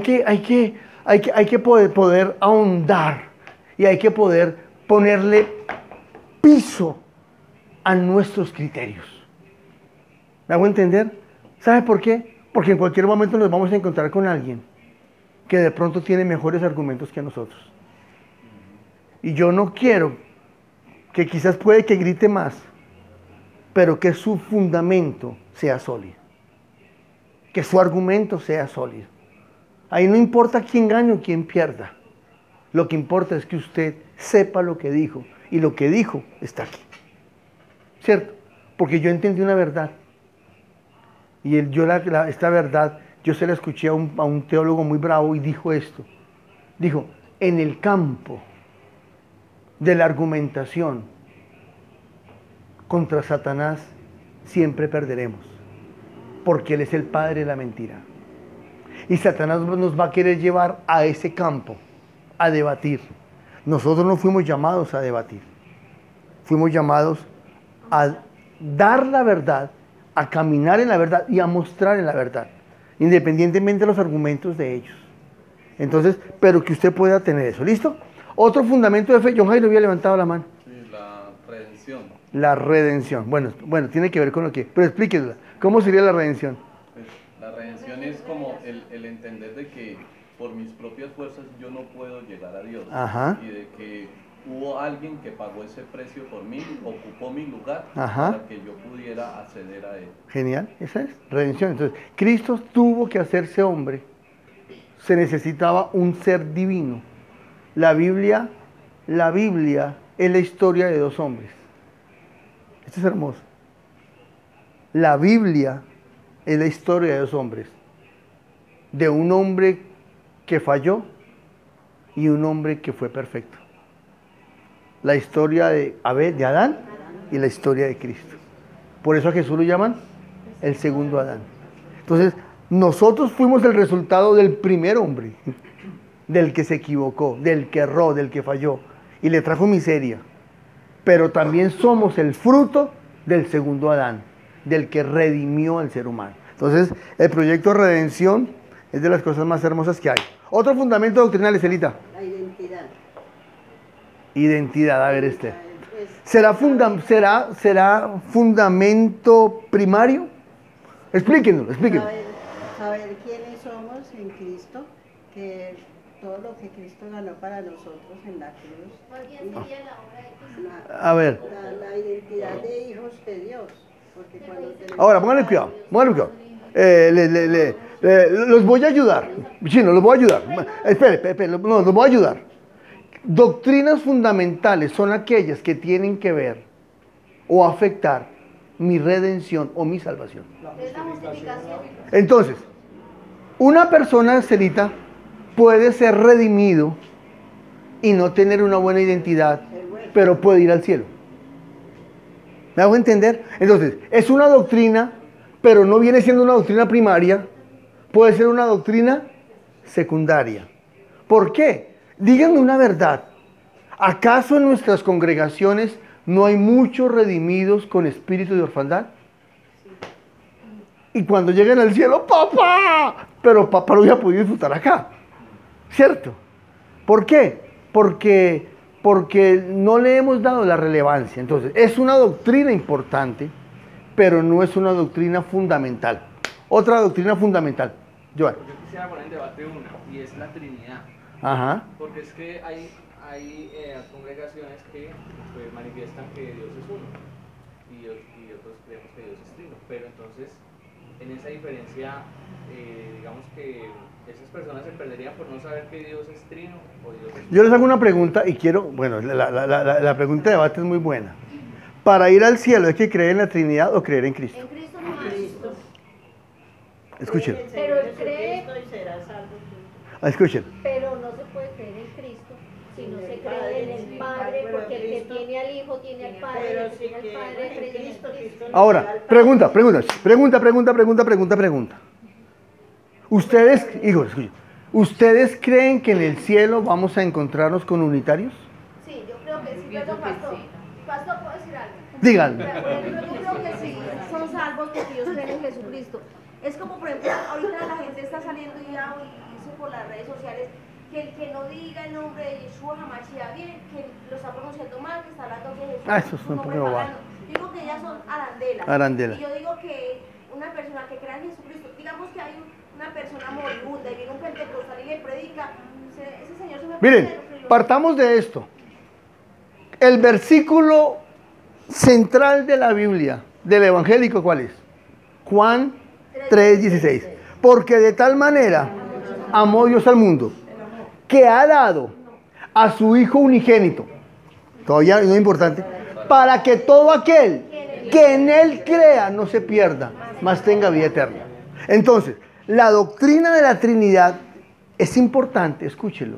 que poder ahondar y hay que poder ponerle piso a nuestros criterios. ¿Me hago entender? ¿Sabe por qué? Porque en cualquier momento nos vamos a encontrar con alguien que de pronto tiene mejores argumentos que nosotros. Y yo no quiero que quizás puede que grite más, pero que su fundamento sea sólido. Que su argumento sea sólido. Ahí no importa quién gane o quién pierda. Lo que importa es que usted sepa lo que dijo. Y lo que dijo está aquí. ¿Cierto? Porque yo entendí una verdad. Y esta verdad, yo se la escuché a un teólogo muy bravo y dijo esto. Dijo, en el campo de la argumentación contra Satanás siempre perderemos. Porque Él es el padre de la mentira. Y Satanás nos va a querer llevar a ese campo, a debatir. Nosotros no fuimos llamados a debatir. Fuimos llamados a dar la verdad, a caminar en la verdad y a mostrar en la verdad, independientemente de los argumentos de ellos. Entonces, pero que usted pueda tener eso. ¿Listo? Otro fundamento de fe. John Jairo había levantado la mano. Sí, la redención. La redención. Bueno, tiene que ver con lo que... Pero explíquenla. ¿Cómo sería la redención? Pues, la redención es como el entender de que por mis propias fuerzas yo no puedo llegar a Dios. Ajá. Y de que hubo alguien que pagó ese precio por mí, ocupó mi lugar, Ajá, para que yo pudiera acceder a Él. Genial, esa es redención. Entonces, Cristo tuvo que hacerse hombre. Se necesitaba un ser divino. La Biblia es la historia de dos hombres. Esto es hermoso. La Biblia es la historia de dos hombres. De un hombre que falló y un hombre que fue perfecto. La historia de Adán y la historia de Cristo. Por eso a Jesús lo llaman el segundo Adán. Entonces, nosotros fuimos el resultado del primer hombre, del que se equivocó, del que erró, del que falló y le trajo miseria. Pero también somos el fruto del segundo Adán, del que redimió al ser humano. Entonces, el proyecto de redención es de las cosas más hermosas que hay. Otro fundamento doctrinal, Estelita. La identidad. Identidad, a ver, ¿Será fundamento primario? Explíquenos. Saber quiénes somos en Cristo, que todo lo que Cristo ganó para nosotros en la cruz. ¿Cuál sería la obra de Cristo? A ver. La identidad de hijos de Dios. Porque cuando tenemos... Ahora, pónganle cuidado. Los voy a ayudar. Chino, los voy a ayudar. Espere, los voy a ayudar. Doctrinas fundamentales son aquellas que tienen que ver o afectar mi redención o mi salvación. Es la justificación. Entonces, una persona, Celita, puede ser redimido y no tener una buena identidad, pero puede ir al cielo. ¿Me hago entender? Entonces, es una doctrina, pero no viene siendo una doctrina primaria, puede ser una doctrina secundaria. ¿Por qué? Díganme una verdad. ¿Acaso en nuestras congregaciones no hay muchos redimidos con espíritu de orfandad? Y cuando lleguen al cielo, ¡papá! Pero papá lo hubiera podido disfrutar acá. ¿Cierto? ¿Por qué? Porque no le hemos dado la relevancia. Entonces, es una doctrina importante, pero no es una doctrina fundamental. Otra doctrina fundamental. Joan. Yo quisiera poner en debate una, y es la Trinidad. Ajá. Porque es que hay congregaciones que pues, manifiestan que Dios es uno, y otros creemos que Dios es trino. Pero entonces, en esa diferencia, digamos que esas personas se perderían por no saber que Dios es trino o Dios es... Yo les hago una pregunta y quiero, bueno, la pregunta de debate es muy buena. Para ir al cielo, ¿hay que creer en la Trinidad o creer en Cristo? En Cristo no hay. Cristo. Escuchen, Pero él cree- Jesucristo y será salvo tú. escuchen. Pero no se puede creer en Cristo si no se cree en el Padre, porque el que tiene al Hijo tiene al Padre, el Pero que si tiene al que Padre en cree en Cristo, el Cristo. Cristo no Ahora, llega al Padre. pregunta. Ustedes, hijos, escuchen, ¿ustedes creen que en el cielo vamos a encontrarnos con unitarios? Sí, yo creo que sí, Pienso perdón, que pastor. sí. Pastor, ¿puedo decir algo? Díganme. Por ejemplo, yo creo que sí, son salvos porque ellos creen en Jesucristo. Es como, por ejemplo, ahorita la gente está saliendo ya y dice por las redes sociales que el que no diga el nombre de Yeshua Hamashiach bien, que lo está pronunciando mal, que está hablando que Jesús Ah, eso es su un nombre poco pagano. Digo que ellas son arandelas. Arandelas. Y yo digo que una persona que crea en Jesucristo, digamos que hay una persona moribunda y viene un pentecostal y le predica, ese señor se me Miren, puede- partamos de esto. El versículo central de la Biblia, del evangélico, ¿cuál es? Juan 3:16. Porque de tal manera amó Dios al mundo, que ha dado a su Hijo unigénito, todavía no es importante, para que todo aquel que en Él crea no se pierda, mas tenga vida eterna. Entonces, la doctrina de la Trinidad es importante, escúchelo,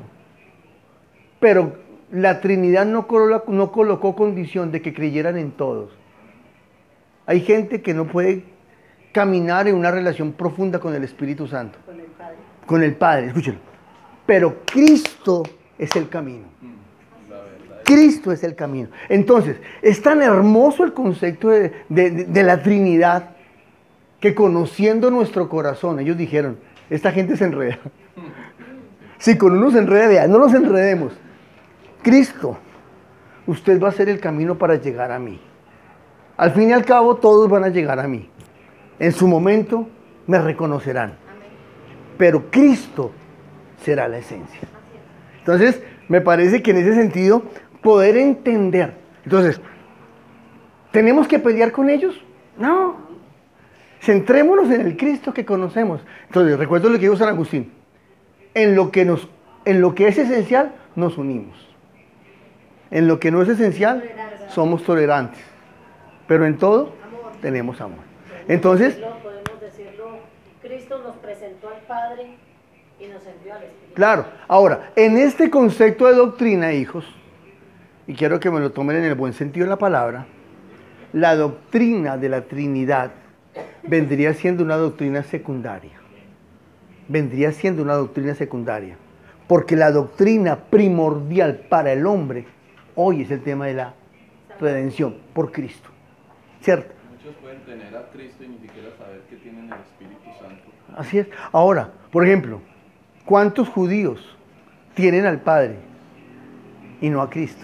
pero la Trinidad no colocó condición de que creyeran en todos. Hay gente que no puede caminar en una relación profunda con el Espíritu Santo, Con el Padre. con el Padre, escúchelo. Pero Cristo es el camino. Cristo es el camino. Entonces, es tan hermoso el concepto de la Trinidad que conociendo nuestro corazón, ellos dijeron, esta gente se enreda. Si con uno se enreda, vea, no nos enredemos. Cristo, usted va a ser el camino para llegar a mí. Al fin y al cabo, todos van a llegar a mí. En su momento me reconocerán. Pero Cristo será la esencia. Entonces, me parece que en ese sentido, poder entender. Entonces, ¿tenemos que pelear con ellos? No. Centrémonos en el Cristo que conocemos. Entonces, recuerdo lo que dijo San Agustín. En lo que es esencial, nos unimos. En lo que no es esencial, somos tolerantes. Pero en todo, tenemos amor. Entonces, Podemos decirlo, Cristo nos presentó al Padre y nos envió al Espíritu. claro. Ahora, en este concepto de doctrina, hijos, y quiero que me lo tomen en el buen sentido de la palabra, la doctrina de la Trinidad vendría siendo una doctrina secundaria. Vendría siendo una doctrina secundaria. Porque la doctrina primordial para el hombre hoy es el tema de la redención por Cristo. ¿Cierto? Muchos pueden tener a Cristo y ni siquiera saber que tienen el Espíritu Santo. Así es. Ahora, por ejemplo, ¿cuántos judíos tienen al Padre y no a Cristo?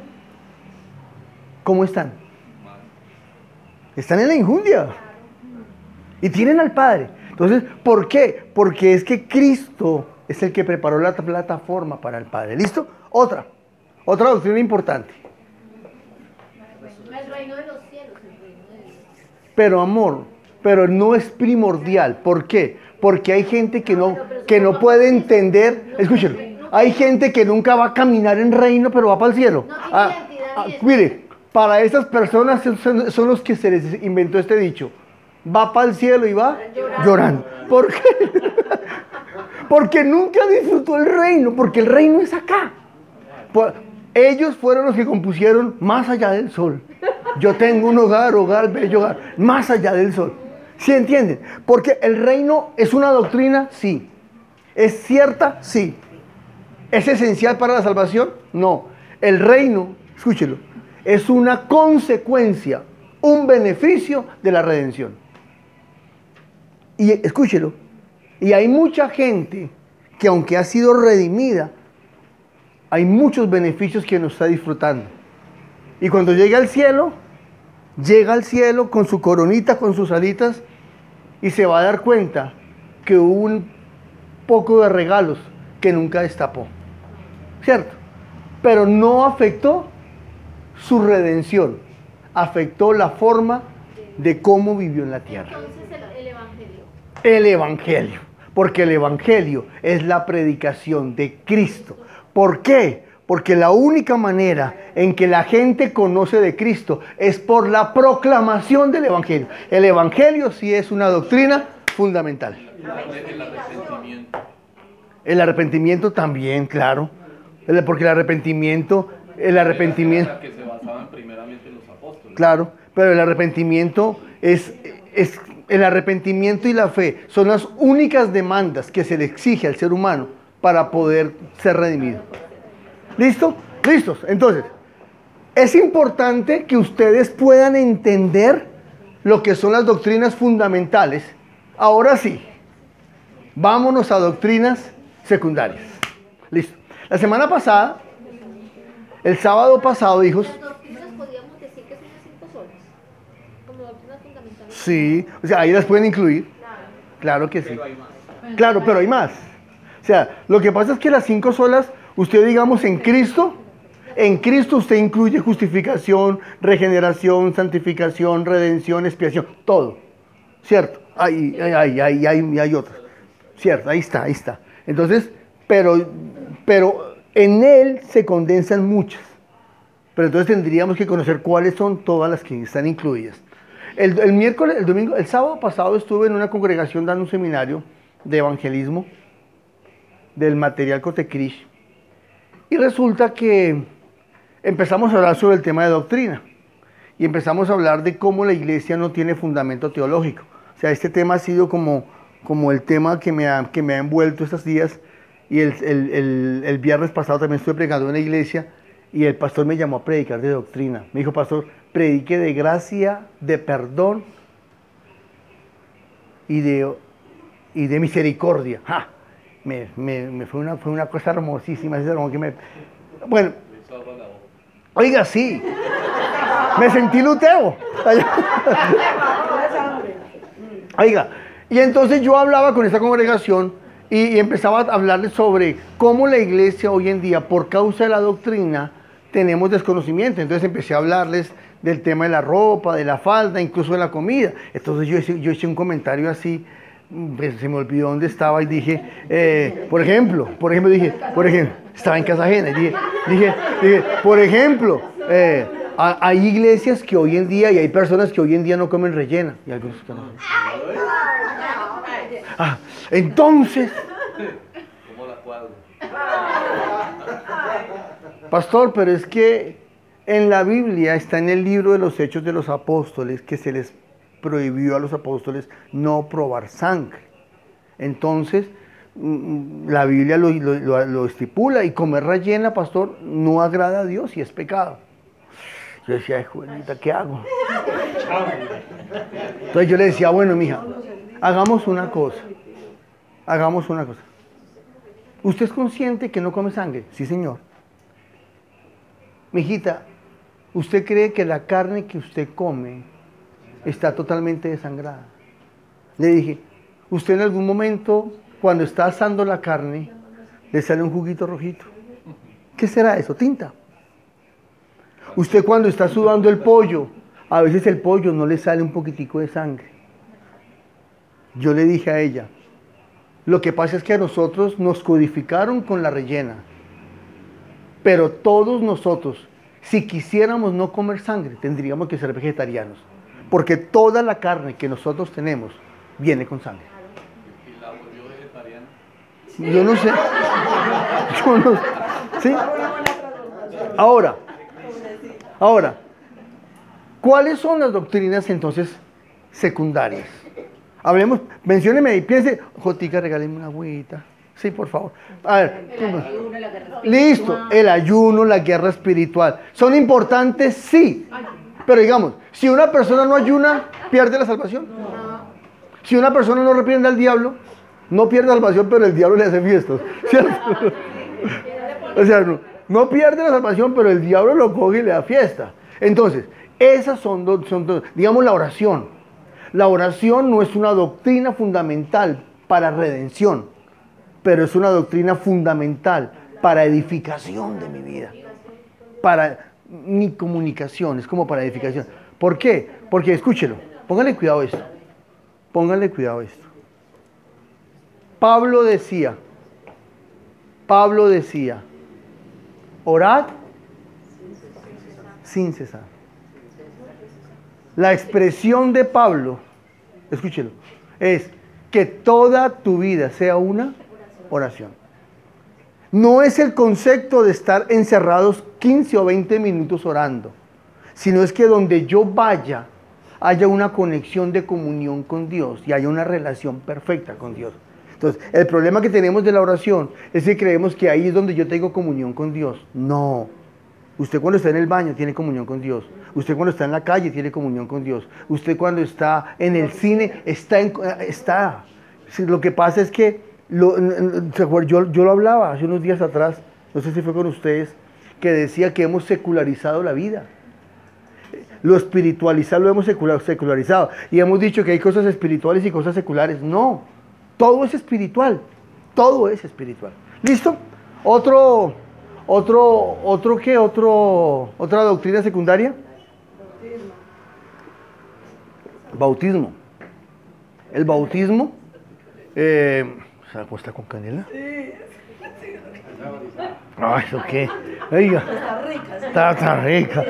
¿Cómo están? Están en la injundia. Y tienen al Padre. Entonces, ¿por qué? Porque es que Cristo es el que preparó la plataforma para el Padre. ¿Listo? Otra doctrina importante. El reino de los cielos, el reino de Dios. Pero amor, pero no es primordial. ¿Por qué? Porque hay gente que no puede entender. Escúchelo. Hay gente que nunca va a caminar en reino, pero va para el cielo. No tiene identidad ni Mire, para esas personas son los que se les inventó este dicho. Va para el cielo y va llorando. ¿Por qué? Porque nunca disfrutó el reino, porque el reino es acá. Ellos fueron los que compusieron Más allá del sol. Yo tengo un hogar, bello hogar, más allá del sol. ¿Sí entienden? Porque el reino es una doctrina, sí. ¿Es cierta? Sí. ¿Es esencial para la salvación? No. El reino, escúchelo, es una consecuencia, un beneficio de la redención. Y escúchelo, y hay mucha gente que aunque ha sido redimida, hay muchos beneficios que no está disfrutando. Y cuando llegue al cielo, llega al cielo con su coronita, con sus alitas, y se va a dar cuenta que hubo un poco de regalos que nunca destapó, ¿cierto? Pero no afectó su redención, afectó la forma de cómo vivió en la tierra. Entonces el Evangelio. El Evangelio, porque el Evangelio es la predicación de Cristo. ¿Por qué? Porque la única manera en que la gente conoce de Cristo es por la proclamación del Evangelio. El Evangelio sí es una doctrina fundamental. El arrepentimiento. El arrepentimiento también, claro. Porque el arrepentimiento... Que se basaban primeramente en los apóstoles. Claro, pero el arrepentimiento el arrepentimiento y la fe son las únicas demandas que se le exige al ser humano para poder ser redimido. ¿Listo? ¿Listos? Entonces, es importante que ustedes puedan entender lo que son las doctrinas fundamentales. Ahora sí, vámonos a doctrinas secundarias. Listo. La semana pasada, el sábado pasado, hijos... Las doctrinas podríamos decir que son las 5 solas, como doctrinas fundamentales. Sí, o sea, ahí las pueden incluir. Claro que sí. Pero hay más. Claro, pero hay más. O sea, lo que pasa es que las 5 solas, usted digamos en Cristo usted incluye justificación, regeneración, santificación, redención, expiación, todo. ¿Cierto? Hay otras. ¿Cierto? Ahí está. Entonces, pero en él se condensan muchas. Pero entonces tendríamos que conocer cuáles son todas las que están incluidas. El miércoles, el domingo, el sábado pasado estuve en una congregación dando un seminario de evangelismo del material Cotecrish. Y resulta que empezamos a hablar sobre el tema de doctrina. Y empezamos a hablar de cómo la iglesia no tiene fundamento teológico. O sea, este tema ha sido como el tema que me ha envuelto estos días. Y el viernes pasado también estuve predicando en una iglesia y el pastor me llamó a predicar de doctrina. Me dijo, pastor, predique de gracia, de perdón y de misericordia. ¡Ja! Fue una cosa hermosísima. Bueno, oiga, sí. Me sentí Luteo. Oiga, y entonces yo hablaba con esta congregación y empezaba a hablarles sobre cómo la iglesia hoy en día, por causa de la doctrina, tenemos desconocimiento. Entonces empecé a hablarles del tema de la ropa, de la falda, incluso de la comida. Entonces yo hice un comentario así, pues, se me olvidó dónde estaba y dije, por ejemplo, estaba en casa ajena y dije, por ejemplo, hay iglesias que hoy en día y hay personas que hoy en día no comen rellena y algunos que no. Entonces, ¿cómo la cuadro? pastor, pero es que en la Biblia está en el libro de los Hechos de los Apóstoles que se les prohibió a los apóstoles no probar sangre. Entonces, la Biblia lo estipula y comer rellena, pastor, no agrada a Dios y es pecado. Yo decía, ay, Juanita, ¿qué hago? Entonces yo le decía, bueno, mija, hagamos una cosa. ¿Usted es consciente que no come sangre? Sí, señor. Mijita, ¿usted cree que la carne que usted come está totalmente desangrada? Le dije, usted en algún momento, cuando está asando la carne, le sale un juguito rojito. ¿Qué será eso? Tinta. Usted cuando está sudando el pollo, a veces el pollo no le sale un poquitico de sangre. Yo le dije a ella, lo que pasa es que a nosotros nos codificaron con la rellena. Pero todos nosotros, si quisiéramos no comer sangre, tendríamos que ser vegetarianos. Porque toda la carne que nosotros tenemos viene con sangre. ¿Y la volvió vegetariana? Yo no sé. ¿Sí? Ahora, ¿cuáles son las doctrinas entonces secundarias? Hablemos, mencióneme y piense, Jotica, regáleme una agüita. Sí, por favor. A ver. Listo, el ayuno, la guerra espiritual. ¿Son importantes? Sí. Pero digamos, si una persona no ayuna, ¿pierde la salvación? Si una persona no reprende al diablo, no pierde la salvación, pero el diablo le hace fiestas. ¿Cierto? O sea, no pierde la salvación, pero el diablo lo coge y le da fiesta. Entonces, esas digamos, la oración. La oración no es una doctrina fundamental para redención, pero es una doctrina fundamental para edificación de mi vida. Para mi comunicación, es como para edificación. ¿Por qué? Porque, escúchelo, pónganle cuidado a esto. Pónganle cuidado a esto. Pablo decía, orad sin cesar. La expresión de Pablo, escúchelo, es que toda tu vida sea una oración. No es el concepto de estar encerrados 15 o 20 minutos orando, sino es que donde yo vaya, haya una conexión de comunión con Dios y haya una relación perfecta con Dios. Entonces, el problema que tenemos de la oración es que creemos que ahí es donde yo tengo comunión con Dios. No. Usted cuando está en el baño tiene comunión con Dios. Usted cuando está en la calle tiene comunión con Dios. Usted cuando está en el cine está. Lo que pasa es que yo lo hablaba hace unos días atrás, no sé si fue con ustedes, que decía que hemos secularizado la vida. Lo espiritualizado lo hemos secularizado. Y hemos dicho que hay cosas espirituales y cosas seculares. No, todo es espiritual. Todo es espiritual. ¿Listo? Otra doctrina secundaria. Bautismo. El bautismo. ¿Se acuesta con canela? Sí. Ay, ¿eso qué? Oiga. Está rica. Sí. Está rica.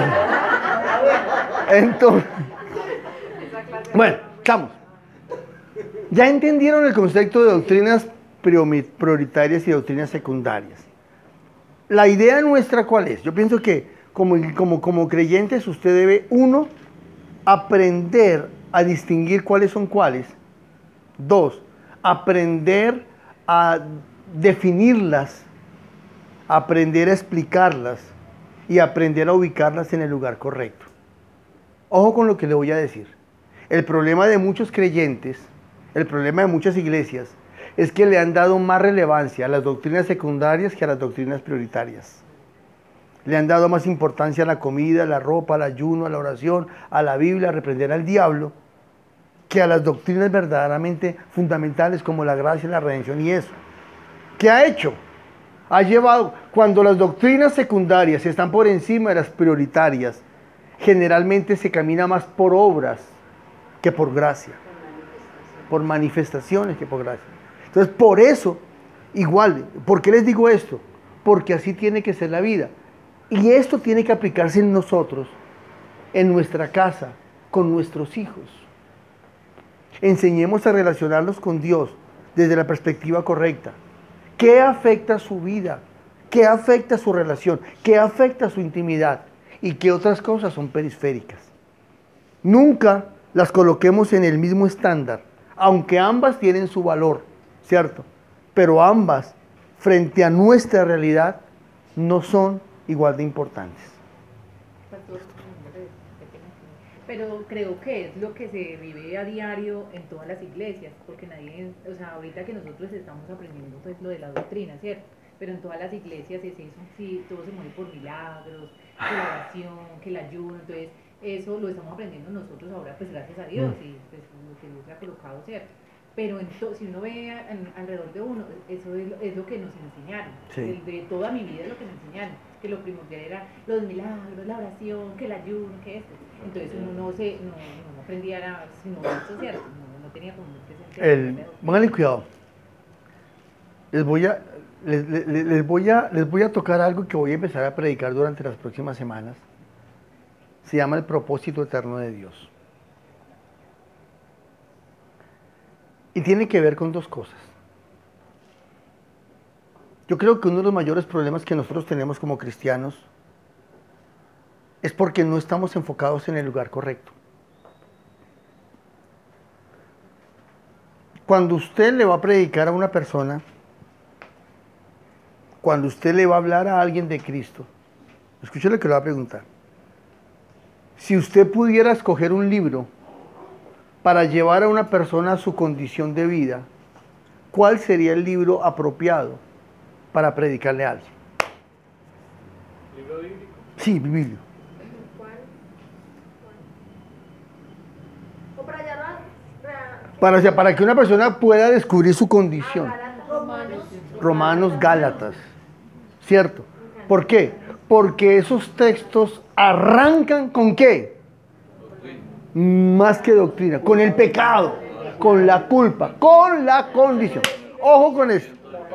Entonces, bueno, estamos. Ya entendieron el concepto de doctrinas prioritarias y doctrinas secundarias. La idea nuestra, ¿cuál es? Yo pienso que como creyentes usted debe, uno, aprender a distinguir cuáles son cuáles. Dos, aprender a definirlas, aprender a explicarlas y aprender a ubicarlas en el lugar correcto. Ojo con lo que le voy a decir. El problema de muchos creyentes, el problema de muchas iglesias, es que le han dado más relevancia a las doctrinas secundarias que a las doctrinas prioritarias. Le han dado más importancia a la comida, a la ropa, al ayuno, a la oración, a la Biblia, a reprender al diablo, que a las doctrinas verdaderamente fundamentales como la gracia, la redención y eso. ¿Qué ha hecho? Ha llevado, cuando las doctrinas secundarias están por encima de las prioritarias, generalmente se camina más por obras que por gracia, por manifestaciones que por gracia. Entonces, por eso, igual, ¿por qué les digo esto? Porque así tiene que ser la vida. Y esto tiene que aplicarse en nosotros, en nuestra casa, con nuestros hijos. Enseñemos a relacionarnos con Dios desde la perspectiva correcta. ¿Qué afecta su vida? ¿Qué afecta su relación? ¿Qué afecta su intimidad? ¿Y qué otras cosas son periféricas? Nunca las coloquemos en el mismo estándar, aunque ambas tienen su valor, ¿cierto? Pero ambas, frente a nuestra realidad, no son igual de importantes. Pero creo que es lo que se vive a diario en todas las iglesias, porque nadie, o sea, ahorita que nosotros estamos aprendiendo pues lo de la doctrina, ¿cierto? Pero en todas las iglesias es eso, sí, todo se mueve por milagros, que la oración, que el ayuno, entonces eso lo estamos aprendiendo nosotros ahora, pues gracias a Dios, y pues lo que Dios ha colocado, ¿cierto? Pero si uno ve alrededor de uno, eso es lo que nos enseñaron, sí. De toda mi vida es lo que me enseñaron, que lo primordial era los milagros, la oración, que el ayuno, que esto. Entonces uno no aprendía sino eso, ¿cierto? No tenía como mucho sentido. Pónganle cuidado. Les voy a tocar algo que voy a empezar a predicar durante las próximas semanas. Se llama el propósito eterno de Dios. Y tiene que ver con dos cosas. Yo creo que uno de los mayores problemas que nosotros tenemos como cristianos es porque no estamos enfocados en el lugar correcto. Cuando usted le va a predicar a una persona, cuando usted le va a hablar a alguien de Cristo, escuche lo que le va a preguntar. Si usted pudiera escoger un libro para llevar a una persona a su condición de vida, ¿cuál sería el libro apropiado para predicarle a alguien? ¿Libro bíblico? Sí, bíblico. Para que una persona pueda descubrir su condición. Romanos, Gálatas. ¿Cierto? ¿Por qué? Porque esos textos arrancan ¿con qué? Más que doctrina, con el pecado, con la culpa, con la condición. Ojo con esto.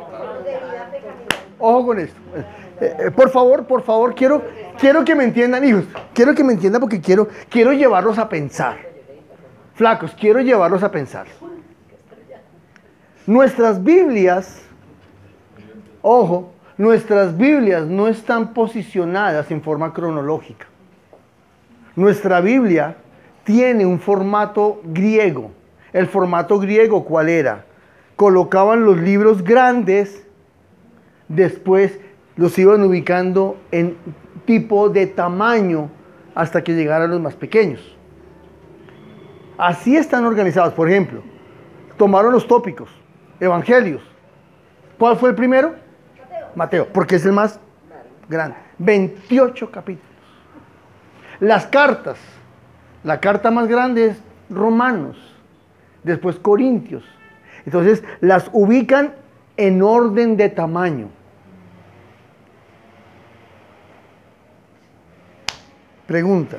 Ojo con esto. Por favor, quiero que me entiendan, hijos. Quiero que me entiendan porque quiero llevarlos a pensar. Flacos, quiero llevarlos a pensar. Nuestras Biblias, ojo, nuestras Biblias no están posicionadas en forma cronológica. Nuestra Biblia tiene un formato griego. ¿El formato griego cuál era? Colocaban los libros grandes, después los iban ubicando en tipo de tamaño hasta que llegaran los más pequeños. Así están organizados. Por ejemplo, tomaron los tópicos, evangelios. ¿Cuál fue el primero? Mateo, porque es el más grande. 28 capítulos. Las cartas. La carta más grande es Romanos, después Corintios. Entonces las ubican en orden de tamaño. Pregunta.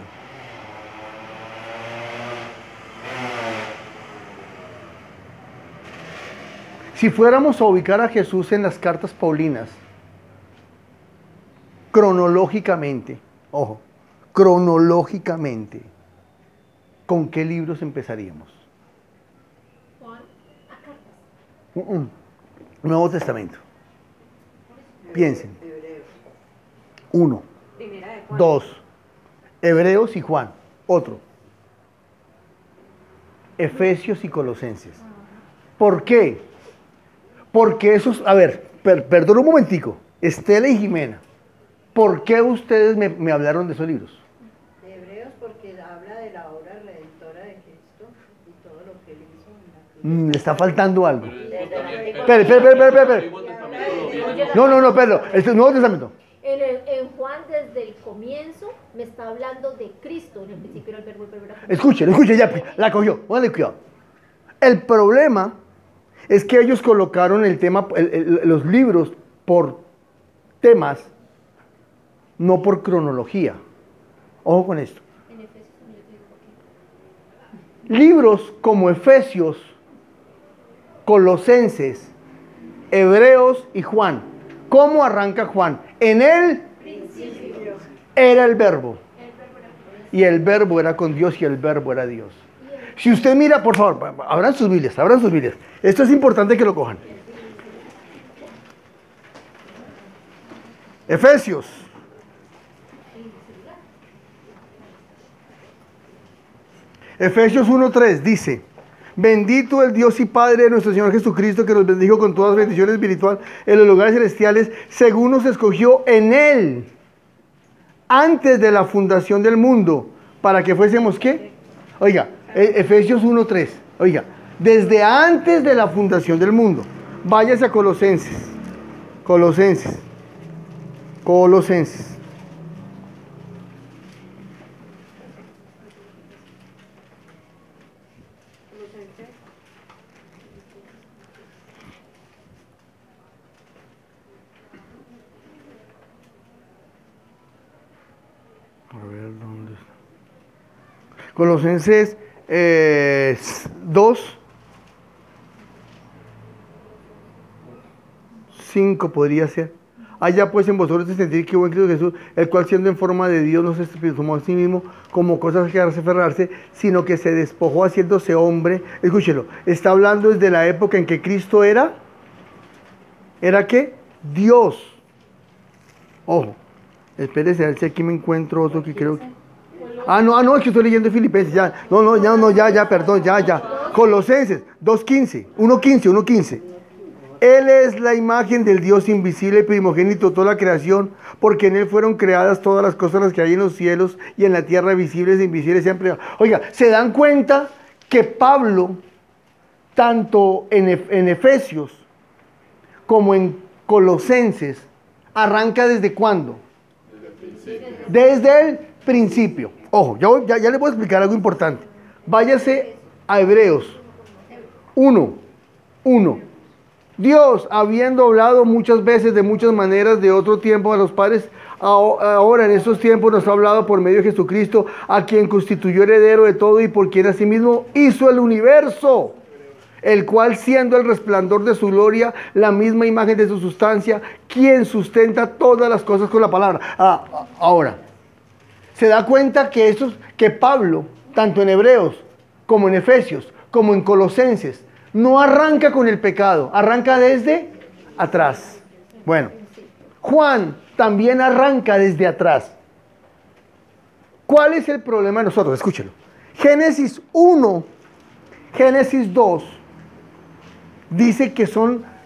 Si fuéramos a ubicar a Jesús en las cartas paulinas, cronológicamente, ojo, cronológicamente, ¿con qué libros empezaríamos? Nuevo Testamento. Piensen. 1, 2, Hebreos y Juan. Otro. Efesios y Colosenses. ¿Por qué? Porque esos, a ver, perdón un momentico, Estela y Jimena, ¿por qué ustedes me hablaron de esos libros? De Hebreos porque habla de la obra redentora de Cristo y todo lo que él hizo en la cruz. Le está faltando algo. Espera. No, perdón, este es Nuevo Testamento. En Juan, desde el comienzo, me está hablando de Cristo. En el principio era el verbo era con Dios. Escuchen, ya la cogió. Póngale cuidado. El problema es que ellos colocaron el tema, los libros por temas, no por cronología. Ojo con esto. En Efesios, yo te digo por qué. Libros como Efesios, Colosenses, Hebreos y Juan. ¿Cómo arranca Juan? En el principio era el verbo. Y el verbo era con Dios y el verbo era Dios. Si usted mira, por favor, abran sus Biblias. Esto es importante que lo cojan. Efesios. Efesios 1:3 dice: bendito el Dios y Padre de nuestro Señor Jesucristo, que nos bendijo con todas las bendiciones espirituales en los lugares celestiales, según nos escogió en Él, antes de la fundación del mundo, para que fuésemos, ¿qué? Oiga, Efesios 1:3, oiga, desde antes de la fundación del mundo. Váyase a Colosenses. A ver, ¿dónde está? Colosenses 2, 5 podría ser. Allá pues en vosotros de sentir que hubo en Cristo Jesús, el cual siendo en forma de Dios no se tomó a sí mismo como cosas que aferrarse, sino que se despojó haciéndose hombre. Escúchelo, está hablando desde la época en que Cristo ¿era qué? Dios. Ojo, espérese a ver si aquí me encuentro otro que creo que... no, es que estoy leyendo Filipenses, ya. Perdón. Colosenses 2:15, 1:15. Él es la imagen del Dios invisible, primogénito de toda la creación, porque en Él fueron creadas todas las cosas las que hay en los cielos y en la tierra, visibles e invisibles, siempre. Oiga, ¿se dan cuenta que Pablo, tanto en Efesios como en Colosenses, arranca desde cuándo? Desde el principio. Ojo, ya les voy a explicar algo importante. Váyase a Hebreos. Uno. Dios, habiendo hablado muchas veces, de muchas maneras, de otro tiempo a los padres, ahora en estos tiempos nos ha hablado por medio de Jesucristo, a quien constituyó heredero de todo y por quien asimismo hizo el universo, el cual siendo el resplandor de su gloria, la misma imagen de su sustancia, quien sustenta todas las cosas con la palabra. Ahora, se da cuenta que Pablo, tanto en Hebreos como en Efesios, como en Colosenses, no arranca con el pecado, arranca desde atrás. Bueno, Juan también arranca desde atrás. ¿Cuál es el problema de nosotros? Escúchelo. Génesis 1, Génesis 2, dice que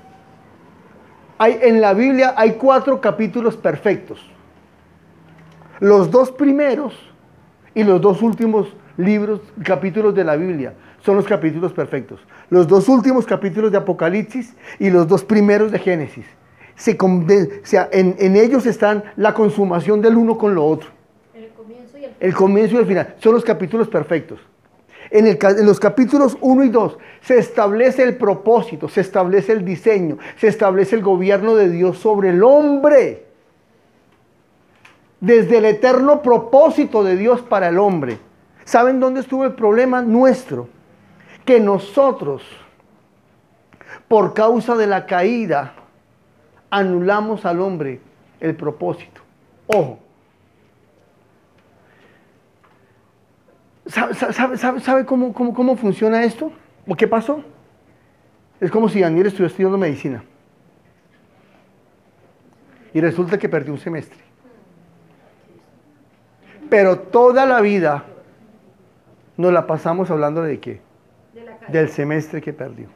en la Biblia hay 4 capítulos perfectos. Los 2 primeros y los 2 últimos capítulos de la Biblia son los capítulos perfectos. Los 2 últimos capítulos de Apocalipsis y los 2 primeros de Génesis. En ellos están la consumación del uno con lo otro. El comienzo y el final. Son los capítulos perfectos. En los capítulos 1 y 2 se establece el propósito, se establece el diseño, se establece el gobierno de Dios sobre el hombre. Desde el eterno propósito de Dios para el hombre. ¿Saben dónde estuvo el problema nuestro? Que nosotros, por causa de la caída, anulamos al hombre el propósito. Ojo. ¿Sabe cómo funciona esto? ¿O qué pasó? Es como si Daniel estuviera estudiando medicina. Y resulta que perdió un semestre. Pero toda la vida nos la pasamos hablando de qué? Del semestre que perdió.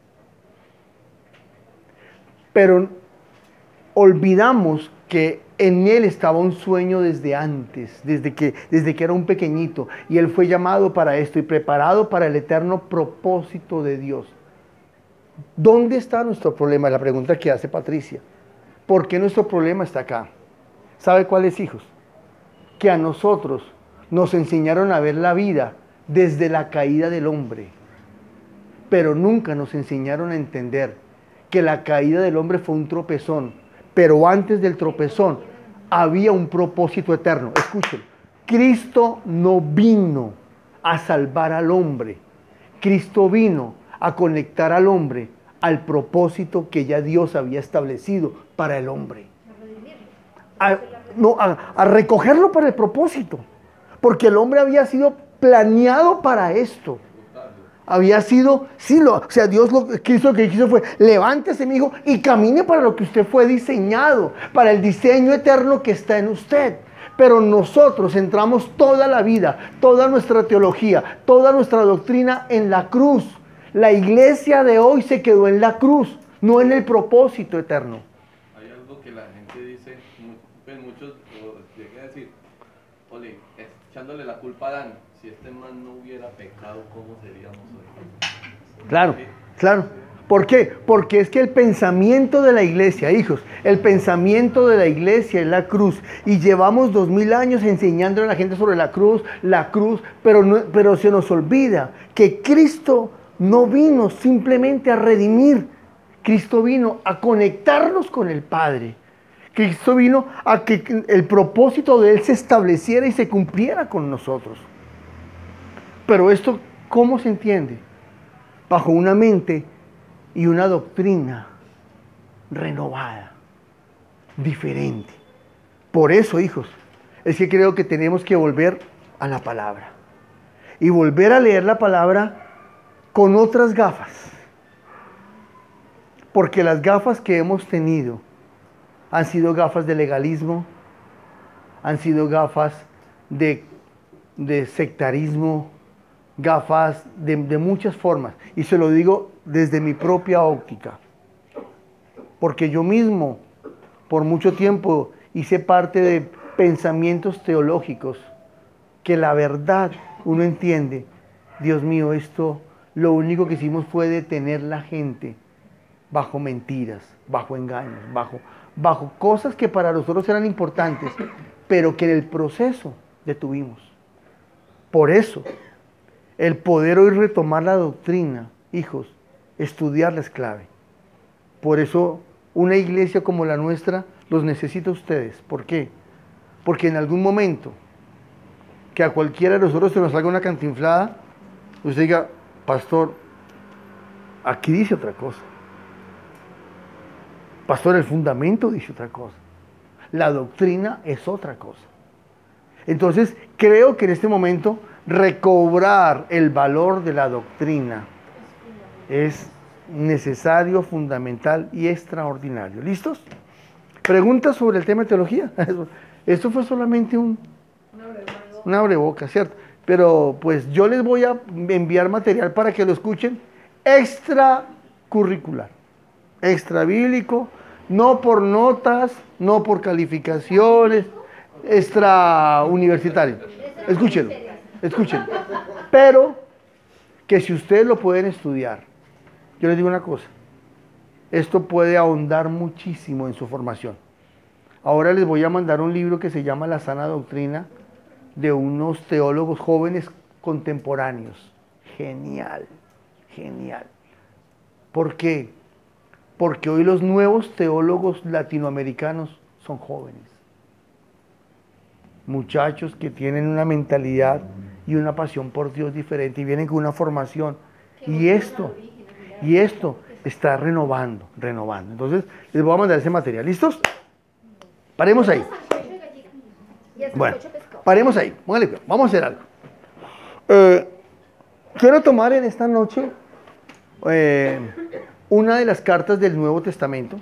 Pero olvidamos que en él estaba un sueño desde antes, desde que era un pequeñito, y él fue llamado para esto y preparado para el eterno propósito de Dios. ¿Dónde está nuestro problema? La pregunta que hace Patricia. ¿Por qué nuestro problema está acá? ¿Sabe cuáles, hijos? Que a nosotros nos enseñaron a ver la vida desde la caída del hombre, pero nunca nos enseñaron a entender que la caída del hombre fue un tropezón, pero antes del tropezón había un propósito eterno. Escuchen, Cristo no vino a salvar al hombre, Cristo vino a conectar al hombre al propósito que ya Dios había establecido para el hombre. A recogerlo para el propósito, porque el hombre había sido planeado para esto. Había sido, Cristo lo que quiso fue, levántese, mi hijo, y camine para lo que usted fue diseñado, para el diseño eterno que está en usted. Pero nosotros centramos toda la vida, toda nuestra teología, toda nuestra doctrina en la cruz. La iglesia de hoy se quedó en la cruz, no en el propósito eterno. Hay algo que la gente dice, pues muchos llegan a decir, ole, echándole la culpa a Adán. Si este man no hubiera pecado, ¿cómo seríamos hoy? Claro, claro. ¿Por qué? Porque es que el pensamiento de la iglesia, hijos, el pensamiento de la iglesia es la cruz. Y llevamos 2000 años enseñándole a la gente sobre la cruz, pero se nos olvida que Cristo no vino simplemente a redimir. Cristo vino a conectarnos con el Padre. Cristo vino a que el propósito de Él se estableciera y se cumpliera con nosotros. Pero esto, ¿cómo se entiende? Bajo una mente y una doctrina renovada, diferente. Por eso, hijos, es que creo que tenemos que volver a la palabra. Y volver a leer la palabra con otras gafas. Porque las gafas que hemos tenido han sido gafas de legalismo, han sido gafas de sectarismo, gafas de muchas formas, y se lo digo desde mi propia óptica, porque yo mismo por mucho tiempo hice parte de pensamientos teológicos que la verdad uno entiende, Dios mío, esto lo único que hicimos fue detener la gente bajo mentiras, bajo engaños, bajo cosas que para nosotros eran importantes, pero que en el proceso detuvimos. Por eso el poder hoy retomar la doctrina, hijos, Estudiarla es clave. Por eso una iglesia como la nuestra los necesita a ustedes. ¿Por qué? Porque en algún momento que a cualquiera de nosotros se nos salga una cantinflada, usted diga, pastor, aquí dice otra cosa. Pastor, el fundamento dice otra cosa. La doctrina es otra cosa. Entonces, creo que en este momento recobrar el valor de la doctrina es necesario, fundamental y extraordinario. ¿Listos? ¿Preguntas sobre el tema de teología? Esto fue solamente una abrebocas, ¿cierto? Pero pues yo les voy a enviar material para que lo escuchen extracurricular, extrabíblico, no por notas, no por calificaciones, extrauniversitario. Escúchenlo, escúchenlo. Pero que si ustedes lo pueden estudiar, yo les digo una cosa, esto puede ahondar muchísimo en su formación. Ahora les voy a mandar un libro que se llama La Sana Doctrina, de unos teólogos jóvenes contemporáneos. Genial, genial. ¿Por qué? Porque hoy los nuevos teólogos latinoamericanos son jóvenes. Muchachos que tienen una mentalidad y una pasión por Dios diferente y vienen con una formación. Y esto está renovando. Entonces, les voy a mandar ese material. ¿Listos? Paremos ahí. Bueno, paremos ahí. Póngale cuidado. Vamos a hacer algo. Quiero tomar en esta noche una de las cartas del Nuevo Testamento,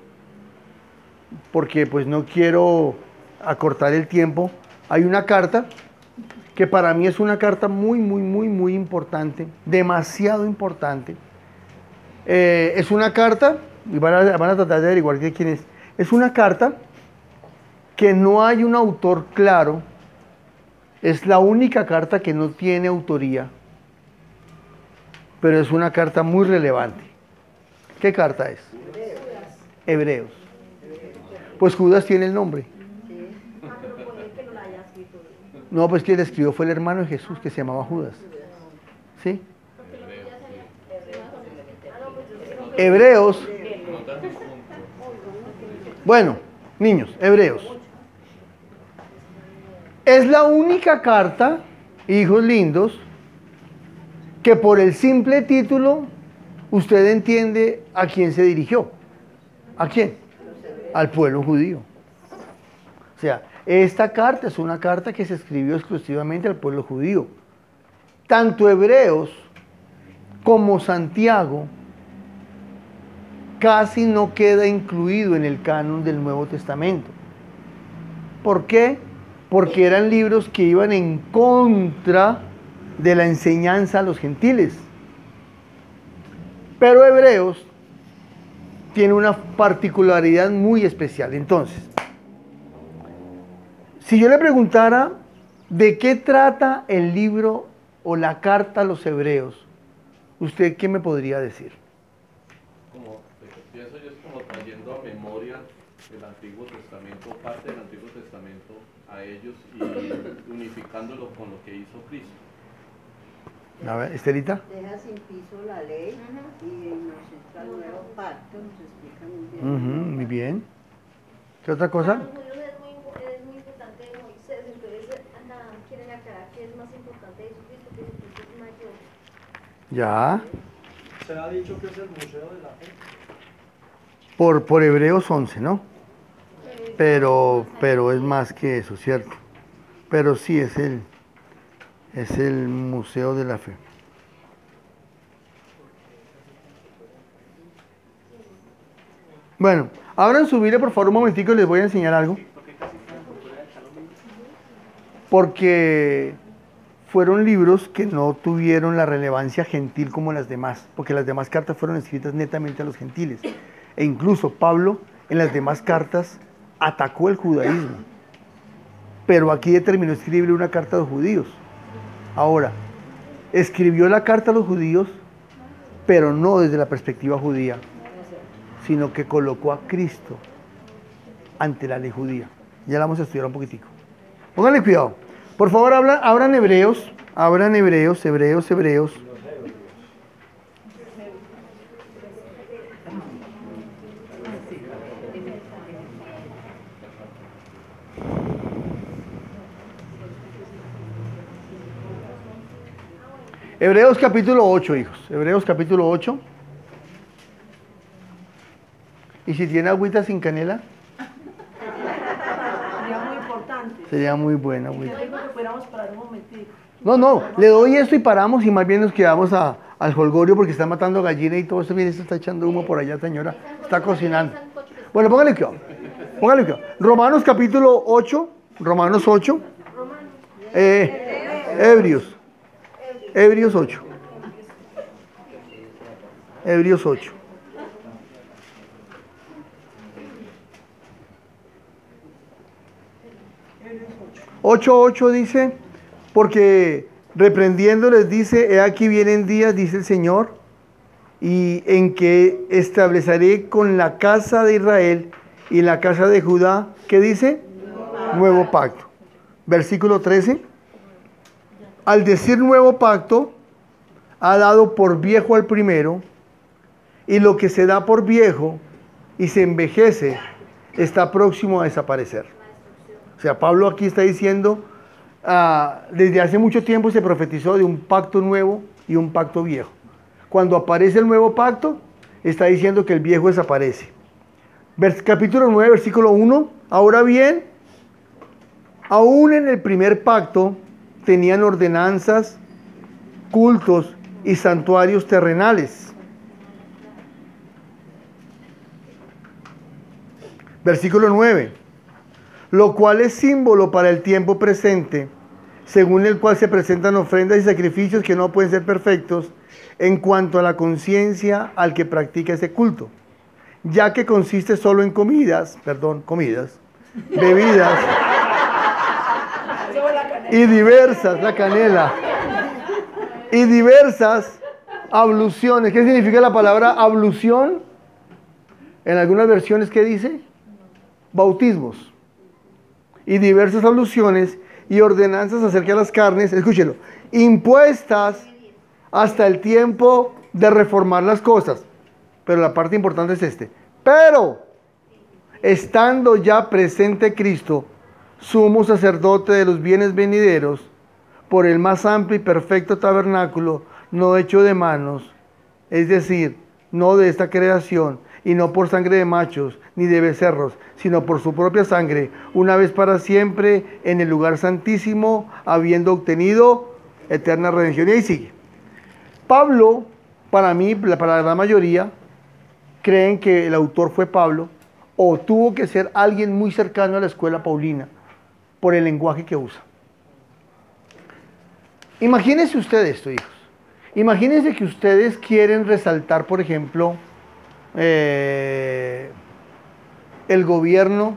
porque pues no quiero acortar el tiempo. Hay una carta que para mí es una carta muy importante, demasiado importante. Es una carta, y van a tratar de averiguar quién es. Es una carta que no hay un autor claro, es la única carta que no tiene autoría, pero es una carta muy relevante. ¿Qué carta es? Hebreos. Pues Judas tiene el nombre. No, pues quien la escribió fue el hermano de Jesús que se llamaba Judas. ¿Sí? Hebreos. Bueno, niños, Hebreos. Es la única carta, hijos lindos, que por el simple título usted entiende a quién se dirigió. ¿A quién? Al pueblo judío. O sea, esta carta es una carta que se escribió exclusivamente al pueblo judío. Tanto Hebreos como Santiago casi no queda incluido en el canon del Nuevo Testamento. ¿Por qué? Porque eran libros que iban en contra de la enseñanza a los gentiles. Pero Hebreos tiene una particularidad muy especial. Entonces, si yo le preguntara de qué trata el libro o la carta a los Hebreos, ¿usted qué me podría decir? Pienso yo, es como trayendo a memoria el Antiguo Testamento, parte del Antiguo Testamento a ellos y unificándolo con lo que hizo Cristo. A ver, Estelita. Deja sin piso la ley y nos entra el nuevo pacto, nos explica muy bien. Muy bien. ¿Qué otra cosa? Para los judíos es muy importante Moisés, entonces quieren aclarar que es más importante Jesucristo, que Jesucristo es mayor. Ya. Se ha dicho que es el museo de la fe. Por Hebreos 11, ¿no? Pero es más que eso, ¿cierto? Pero sí es el Museo de la Fe. Bueno, abran su Biblia por favor un momentico y les voy a enseñar algo. Porque fueron libros que no tuvieron la relevancia gentil como las demás, porque las demás cartas fueron escritas netamente a los gentiles. E incluso Pablo en las demás cartas atacó el judaísmo, pero aquí determinó escribir una carta a los judíos. Ahora, escribió la carta a los judíos, pero no desde la perspectiva judía, sino que colocó a Cristo ante la ley judía. Ya la vamos a estudiar un poquitico. Pónganle cuidado. Por favor, abran Hebreos. Hebreos capítulo 8, hijos. Hebreos capítulo 8. Y si tiene agüita sin canela, Sería muy importante. sería muy buena. Y te digo que pudiéramos parar un momentito. No, le doy esto y paramos y más bien nos quedamos al jolgorio porque está matando gallina y todo eso. Mire, se está echando humo por allá, señora. Está cocinando. Bueno, póngale cuidado. Póngale cuidado. Romanos capítulo 8. Romanos 8. Hebreos 8. Hebreos 8. 8:8 dice, porque reprendiéndoles dice, he aquí vienen días, dice el Señor, y en que estableceré con la casa de Israel y la casa de Judá, ¿qué dice? Nuevo pacto. Versículo 13. Al decir nuevo pacto, ha dado por viejo al primero, y lo que se da por viejo y se envejece está próximo a desaparecer. O sea, Pablo aquí está diciendo, desde hace mucho tiempo se profetizó de un pacto nuevo y un pacto viejo. Cuando aparece el nuevo pacto, está diciendo que el viejo desaparece. Capítulo 9, versículo 1. Ahora bien, aún en el primer pacto tenían ordenanzas, cultos y santuarios terrenales. Versículo 9. Lo cual es símbolo para el tiempo presente, según el cual se presentan ofrendas y sacrificios que no pueden ser perfectos en cuanto a la conciencia al que practica ese culto, ya que consiste solo en comidas, bebidas y diversas, la canela, y diversas abluciones. ¿Qué significa la palabra ablución? En algunas versiones, ¿qué dice? Bautismos. Y diversas abluciones y ordenanzas acerca de las carnes, escúchelo, impuestas hasta el tiempo de reformar las cosas. Pero la parte importante es pero, estando ya presente Cristo, sumo sacerdote de los bienes venideros, por el más amplio y perfecto tabernáculo, no hecho de manos, es decir, no de esta creación, y no por sangre de machos ni de becerros, sino por su propia sangre, una vez para siempre en el lugar santísimo, habiendo obtenido eterna redención. Y ahí sigue. Pablo, para mí, para la mayoría, creen que el autor fue Pablo, o tuvo que ser alguien muy cercano a la escuela paulina, por el lenguaje que usa. Imagínense ustedes esto, hijos. Imagínense que ustedes quieren resaltar, por ejemplo, el gobierno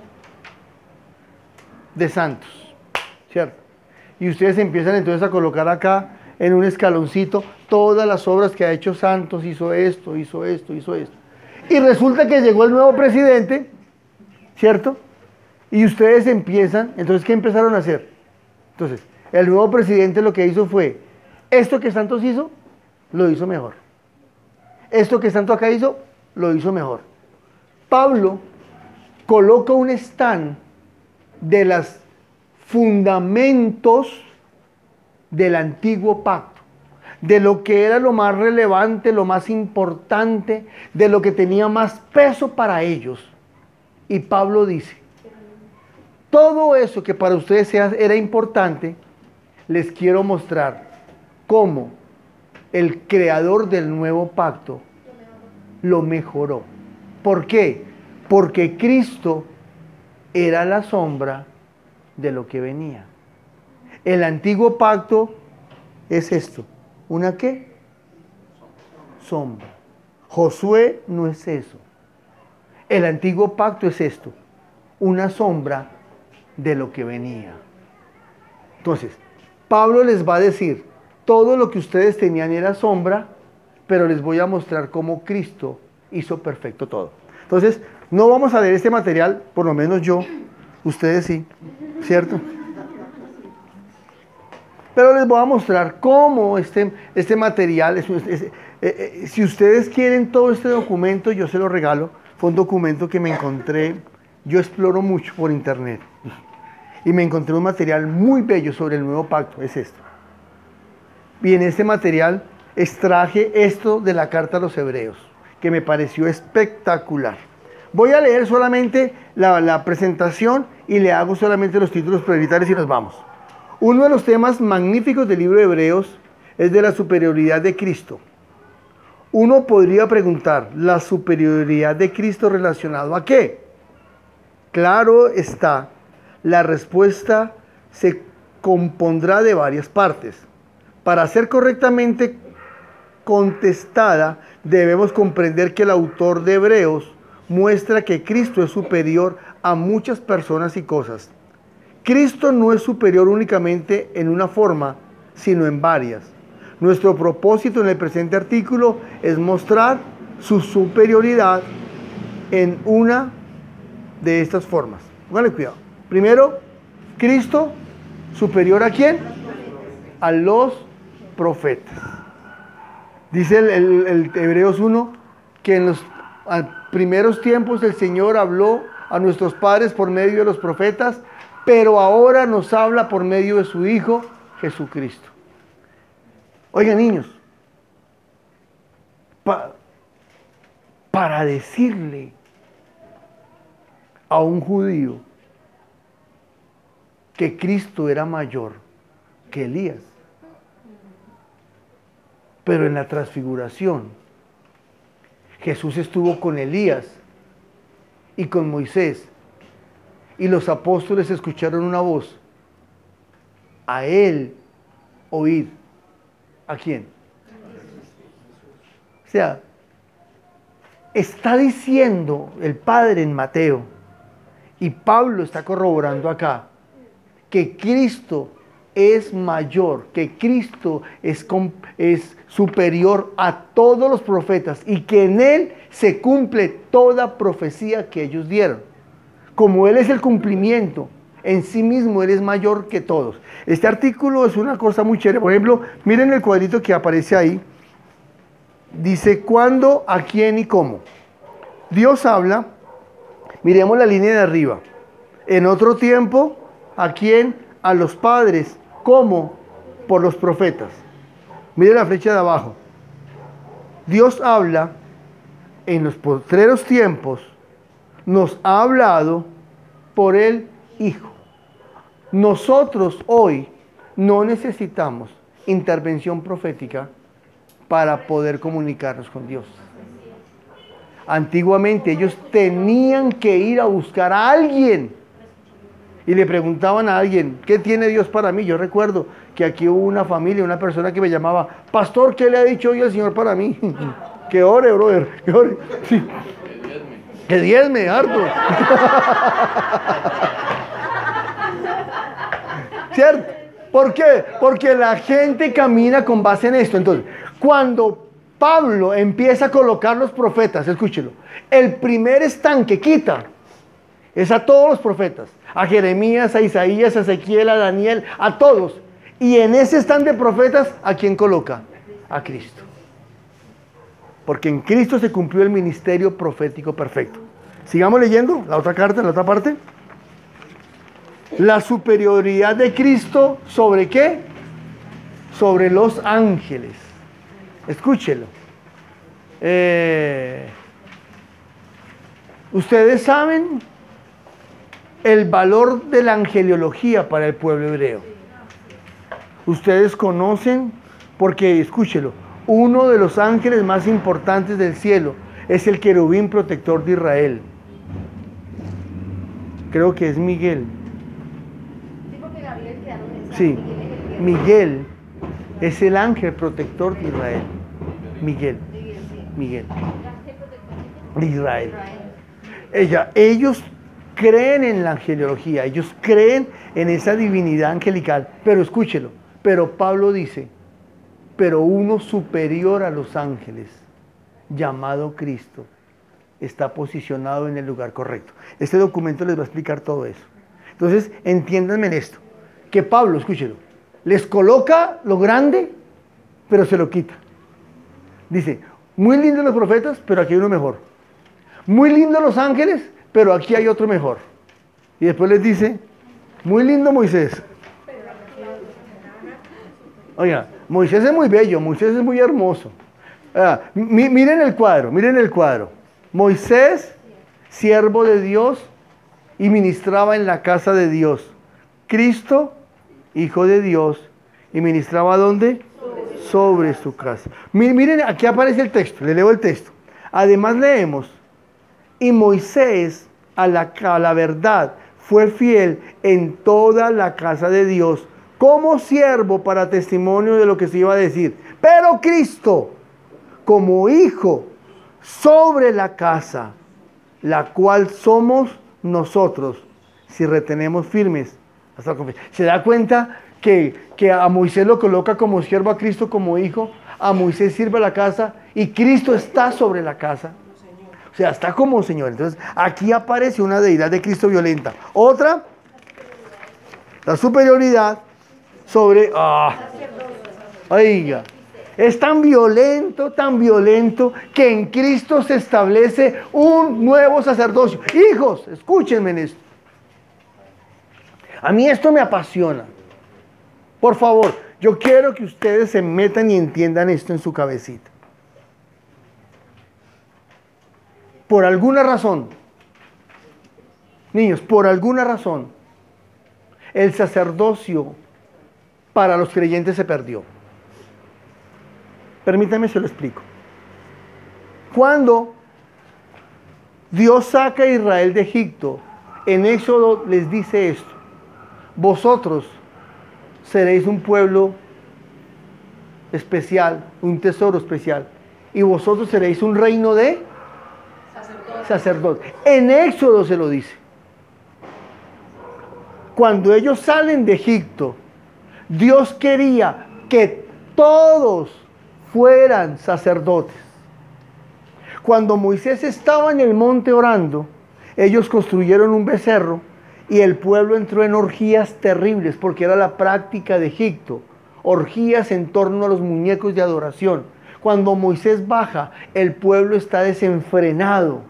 de Santos, ¿cierto? Y ustedes empiezan entonces a colocar acá en un escaloncito todas las obras que ha hecho Santos, hizo esto. Y resulta que llegó el nuevo presidente, ¿cierto? Y ustedes empiezan, entonces, ¿qué empezaron a hacer? Entonces, el nuevo presidente lo que hizo fue, esto que Santos hizo, lo hizo mejor. Esto que Santos acá hizo, lo hizo mejor. Pablo coloca un stand de los fundamentos del antiguo pacto, de lo que era lo más relevante, lo más importante, de lo que tenía más peso para ellos. Y Pablo dice, todo eso que para ustedes era importante, les quiero mostrar cómo el creador del nuevo pacto lo mejoró. ¿Por qué? Porque Cristo era la sombra de lo que venía. El antiguo pacto es esto. ¿Una qué? Sombra. Josué no es eso. El antiguo pacto es esto. Una sombra de lo que venía. Entonces, Pablo les va a decir, todo lo que ustedes tenían era sombra, pero les voy a mostrar cómo Cristo hizo perfecto todo. Entonces, no vamos a leer este material, por lo menos yo, ustedes sí, ¿cierto? Pero les voy a mostrar cómo este material, si ustedes quieren todo este documento, yo se lo regalo. Fue un documento que me encontré, yo exploro mucho por internet, y me encontré un material muy bello sobre el nuevo pacto, es esto. Y en este material extraje esto de la carta a los hebreos, que me pareció espectacular. Voy a leer solamente la presentación y le hago solamente los títulos prioritarios y nos vamos. Uno de los temas magníficos del libro de Hebreos es de la superioridad de Cristo. Uno podría preguntar, ¿la superioridad de Cristo relacionado a qué? Claro está, la respuesta se compondrá de varias partes. Para ser correctamente contestada, debemos comprender que el autor de Hebreos muestra que Cristo es superior a muchas personas y cosas. Cristo no es superior únicamente en una forma, sino en varias. Nuestro propósito en el presente artículo es mostrar su superioridad en una de estas formas. Póngale cuidado. Primero, Cristo superior ¿a quién? A los profetas. Dice el Hebreos 1 que en los primeros tiempos el Señor habló a nuestros padres por medio de los profetas, pero ahora nos habla por medio de su Hijo Jesucristo. Oigan, niños, para decirle a un judío que Cristo era mayor que Elías, pero en la transfiguración Jesús estuvo con Elías y con Moisés, y los apóstoles escucharon una voz: a él oíd. ¿A quién? O sea, está diciendo el Padre en Mateo, y Pablo está corroborando acá, que Cristo es mayor, que Cristo es superior a todos los profetas, y que en Él se cumple toda profecía que ellos dieron. Como Él es el cumplimiento, en sí mismo Él es mayor que todos. Este artículo es una cosa muy chévere. Por ejemplo, miren el cuadrito que aparece ahí. Dice cuándo, a quién y cómo. Dios habla, miremos la línea de arriba. En otro tiempo, ¿a quién? A los padres. ¿Cómo? Por los profetas. Miren la flecha de abajo. Dios habla en los postreros tiempos, nos ha hablado por el Hijo. Nosotros hoy no necesitamos intervención profética para poder comunicarnos con Dios. Antiguamente ellos tenían que ir a buscar a alguien y le preguntaban a alguien: ¿qué tiene Dios para mí? Yo recuerdo que aquí hubo una familia, una persona que me llamaba: pastor, ¿qué le ha dicho hoy el Señor para mí? Que ore, brother, que ore. Sí. Que diezme, harto. ¿Cierto? ¿Por qué? Porque la gente camina con base en esto. Entonces, cuando Pablo empieza a colocar los profetas, escúchelo, el primer estanque quita es a todos los profetas, a Jeremías, a Isaías, a Ezequiel, a Daniel, a todos. Y en ese stand de profetas, ¿a quién coloca? A Cristo. Porque en Cristo se cumplió el ministerio profético perfecto. Sigamos leyendo la otra carta, la otra parte. La superioridad de Cristo, ¿sobre qué? Sobre los ángeles. Escúchelo. Ustedes saben el valor de la angeliología para el pueblo hebreo. Ustedes conocen, porque, escúchelo, uno de los ángeles más importantes del cielo es el querubín protector de Israel. Creo que es Miguel. Sí, Miguel es el ángel protector de Israel. Miguel de Israel. Ellos creen en la angeliología, ellos creen en esa divinidad angelical, pero escúchelo, pero Pablo dice: pero uno superior a los ángeles, llamado Cristo, está posicionado en el lugar correcto. Este documento les va a explicar todo eso. Entonces, entiéndanme en esto, que Pablo, escúchelo, les coloca lo grande, pero se lo quita. Dice: muy lindos los profetas, pero aquí hay uno mejor. Muy lindos los ángeles, pero aquí hay otro mejor. Y después les dice: muy lindo Moisés. Oiga, Moisés es muy bello, Moisés es muy hermoso. Miren el cuadro. Moisés, siervo de Dios, y ministraba en la casa de Dios. Cristo, hijo de Dios, y ministraba ¿dónde? Sobre su casa. Miren, aquí aparece el texto, le leo el texto. Además leemos, y Moisés a la verdad fue fiel en toda la casa de Dios, como siervo para testimonio de lo que se iba a decir. Pero Cristo, como hijo, sobre la casa, la cual somos nosotros, si retenemos firmes hasta la confesión. ¿Se da cuenta que a Moisés lo coloca como siervo, a Cristo como hijo? A Moisés sirve la casa y Cristo está sobre la casa. O sea, está como Señor. Entonces, aquí aparece una deidad de Cristo violenta. Otra, la superioridad sobre... Oiga, es tan violento, que en Cristo se establece un nuevo sacerdocio. Hijos, escúchenme en esto. A mí esto me apasiona. Por favor, yo quiero que ustedes se metan y entiendan esto en su cabecita. Por alguna razón, niños, por alguna razón, el sacerdocio para los creyentes se perdió. Permítanme, se lo explico. Cuando Dios saca a Israel de Egipto, en Éxodo les dice esto: vosotros seréis un pueblo especial, un tesoro especial, y vosotros seréis un reino de sacerdotes. En Éxodo se lo dice. Cuando ellos salen de Egipto, Dios quería que todos fueran sacerdotes. Cuando Moisés estaba en el monte orando, ellos construyeron un becerro y el pueblo entró en orgías terribles, porque era la práctica de Egipto, orgías en torno a los muñecos de adoración. Cuando Moisés baja, el pueblo está desenfrenado.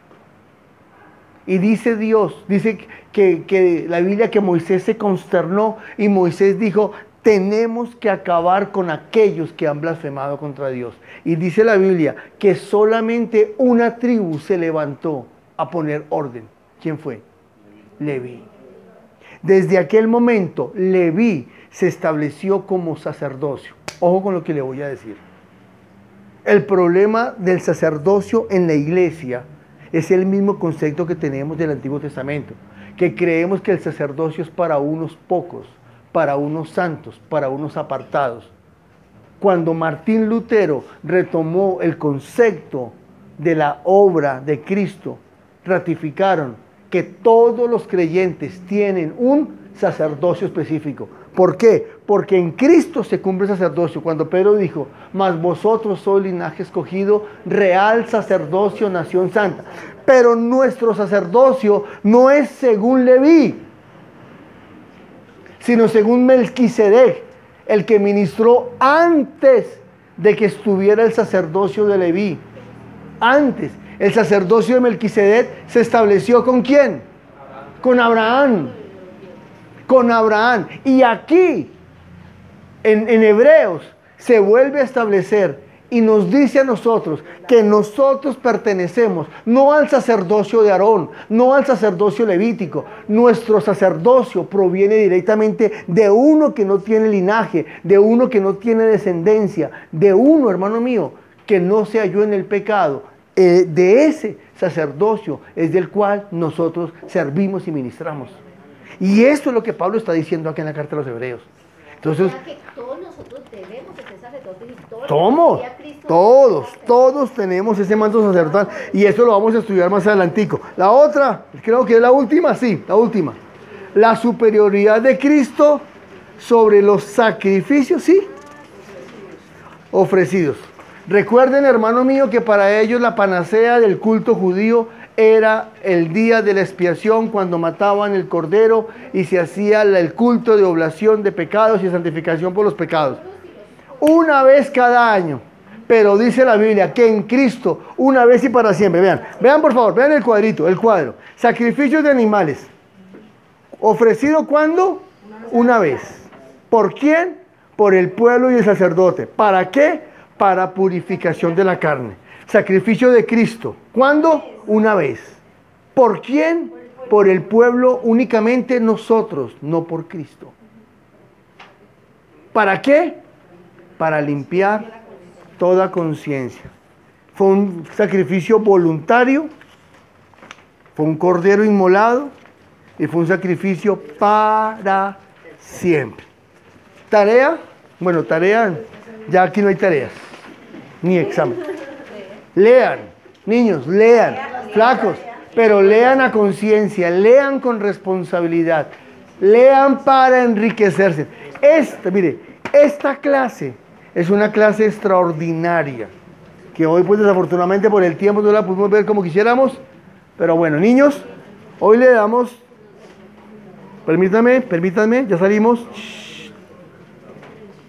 Y dice Dios, dice que la Biblia, que Moisés se consternó y Moisés dijo: tenemos que acabar con aquellos que han blasfemado contra Dios. Y dice la Biblia que solamente una tribu se levantó a poner orden. ¿Quién fue? Leví. Desde aquel momento, Leví se estableció como sacerdocio. Ojo con lo que le voy a decir. El problema del sacerdocio en la iglesia es el mismo concepto que tenemos del Antiguo Testamento, que creemos que el sacerdocio es para unos pocos, para unos santos, para unos apartados. Cuando Martín Lutero retomó el concepto de la obra de Cristo, ratificaron que todos los creyentes tienen un sacerdocio específico. ¿Por qué? Porque en Cristo se cumple el sacerdocio. Cuando Pedro dijo: mas vosotros sois linaje escogido, real sacerdocio, nación santa. Pero nuestro sacerdocio no es según Leví, sino según Melquisedec, el que ministró antes de que estuviera el sacerdocio de Leví. Antes, el sacerdocio de Melquisedec se estableció ¿con quién? Con Abraham. Con Abraham. Y aquí, en Hebreos, se vuelve a establecer y nos dice a nosotros que nosotros pertenecemos no al sacerdocio de Aarón, no al sacerdocio levítico. Nuestro sacerdocio proviene directamente de uno que no tiene linaje, de uno que no tiene descendencia, de uno, hermano mío, que no se halló en el pecado. De ese sacerdocio es del cual nosotros servimos y ministramos. Y esto es lo que Pablo está diciendo aquí en la carta a los Hebreos. Entonces, o sea que todos nosotros debemos de ser sacerdotes y todos tenemos ese manto sacerdotal, y eso lo vamos a estudiar más adelantico. La otra, creo que es la última, sí, la última. La superioridad de Cristo sobre los sacrificios, sí, ofrecidos. Recuerden, hermano mío, que para ellos la panacea del culto judío era el día de la expiación, cuando mataban el cordero y se hacía el culto de oblación de pecados y santificación por los pecados. Una vez cada año. Pero dice la Biblia que en Cristo, una vez y para siempre. Vean por favor, vean el cuadro. Sacrificios de animales. ¿Ofrecido cuándo? Una vez. ¿Por quién? por el pueblo y el sacerdote. ¿Para qué? Para purificación de la carne. Sacrificio de Cristo. ¿Cuándo? Una vez. ¿Por quién? Por el pueblo únicamente nosotros, no por Cristo. ¿Para qué? Para limpiar toda conciencia. Fue un sacrificio voluntario, fue un cordero inmolado y fue un sacrificio para siempre. Tarea, bueno, tarea, ya aquí no hay tareas, ni examen. Lean, niños, lean, flacos, pero lean a conciencia, lean con responsabilidad, lean para enriquecerse. Mire, esta clase es una clase extraordinaria, que hoy pues desafortunadamente por el tiempo no la pudimos ver como quisiéramos, pero bueno, niños, hoy le damos, permítanme, ya salimos.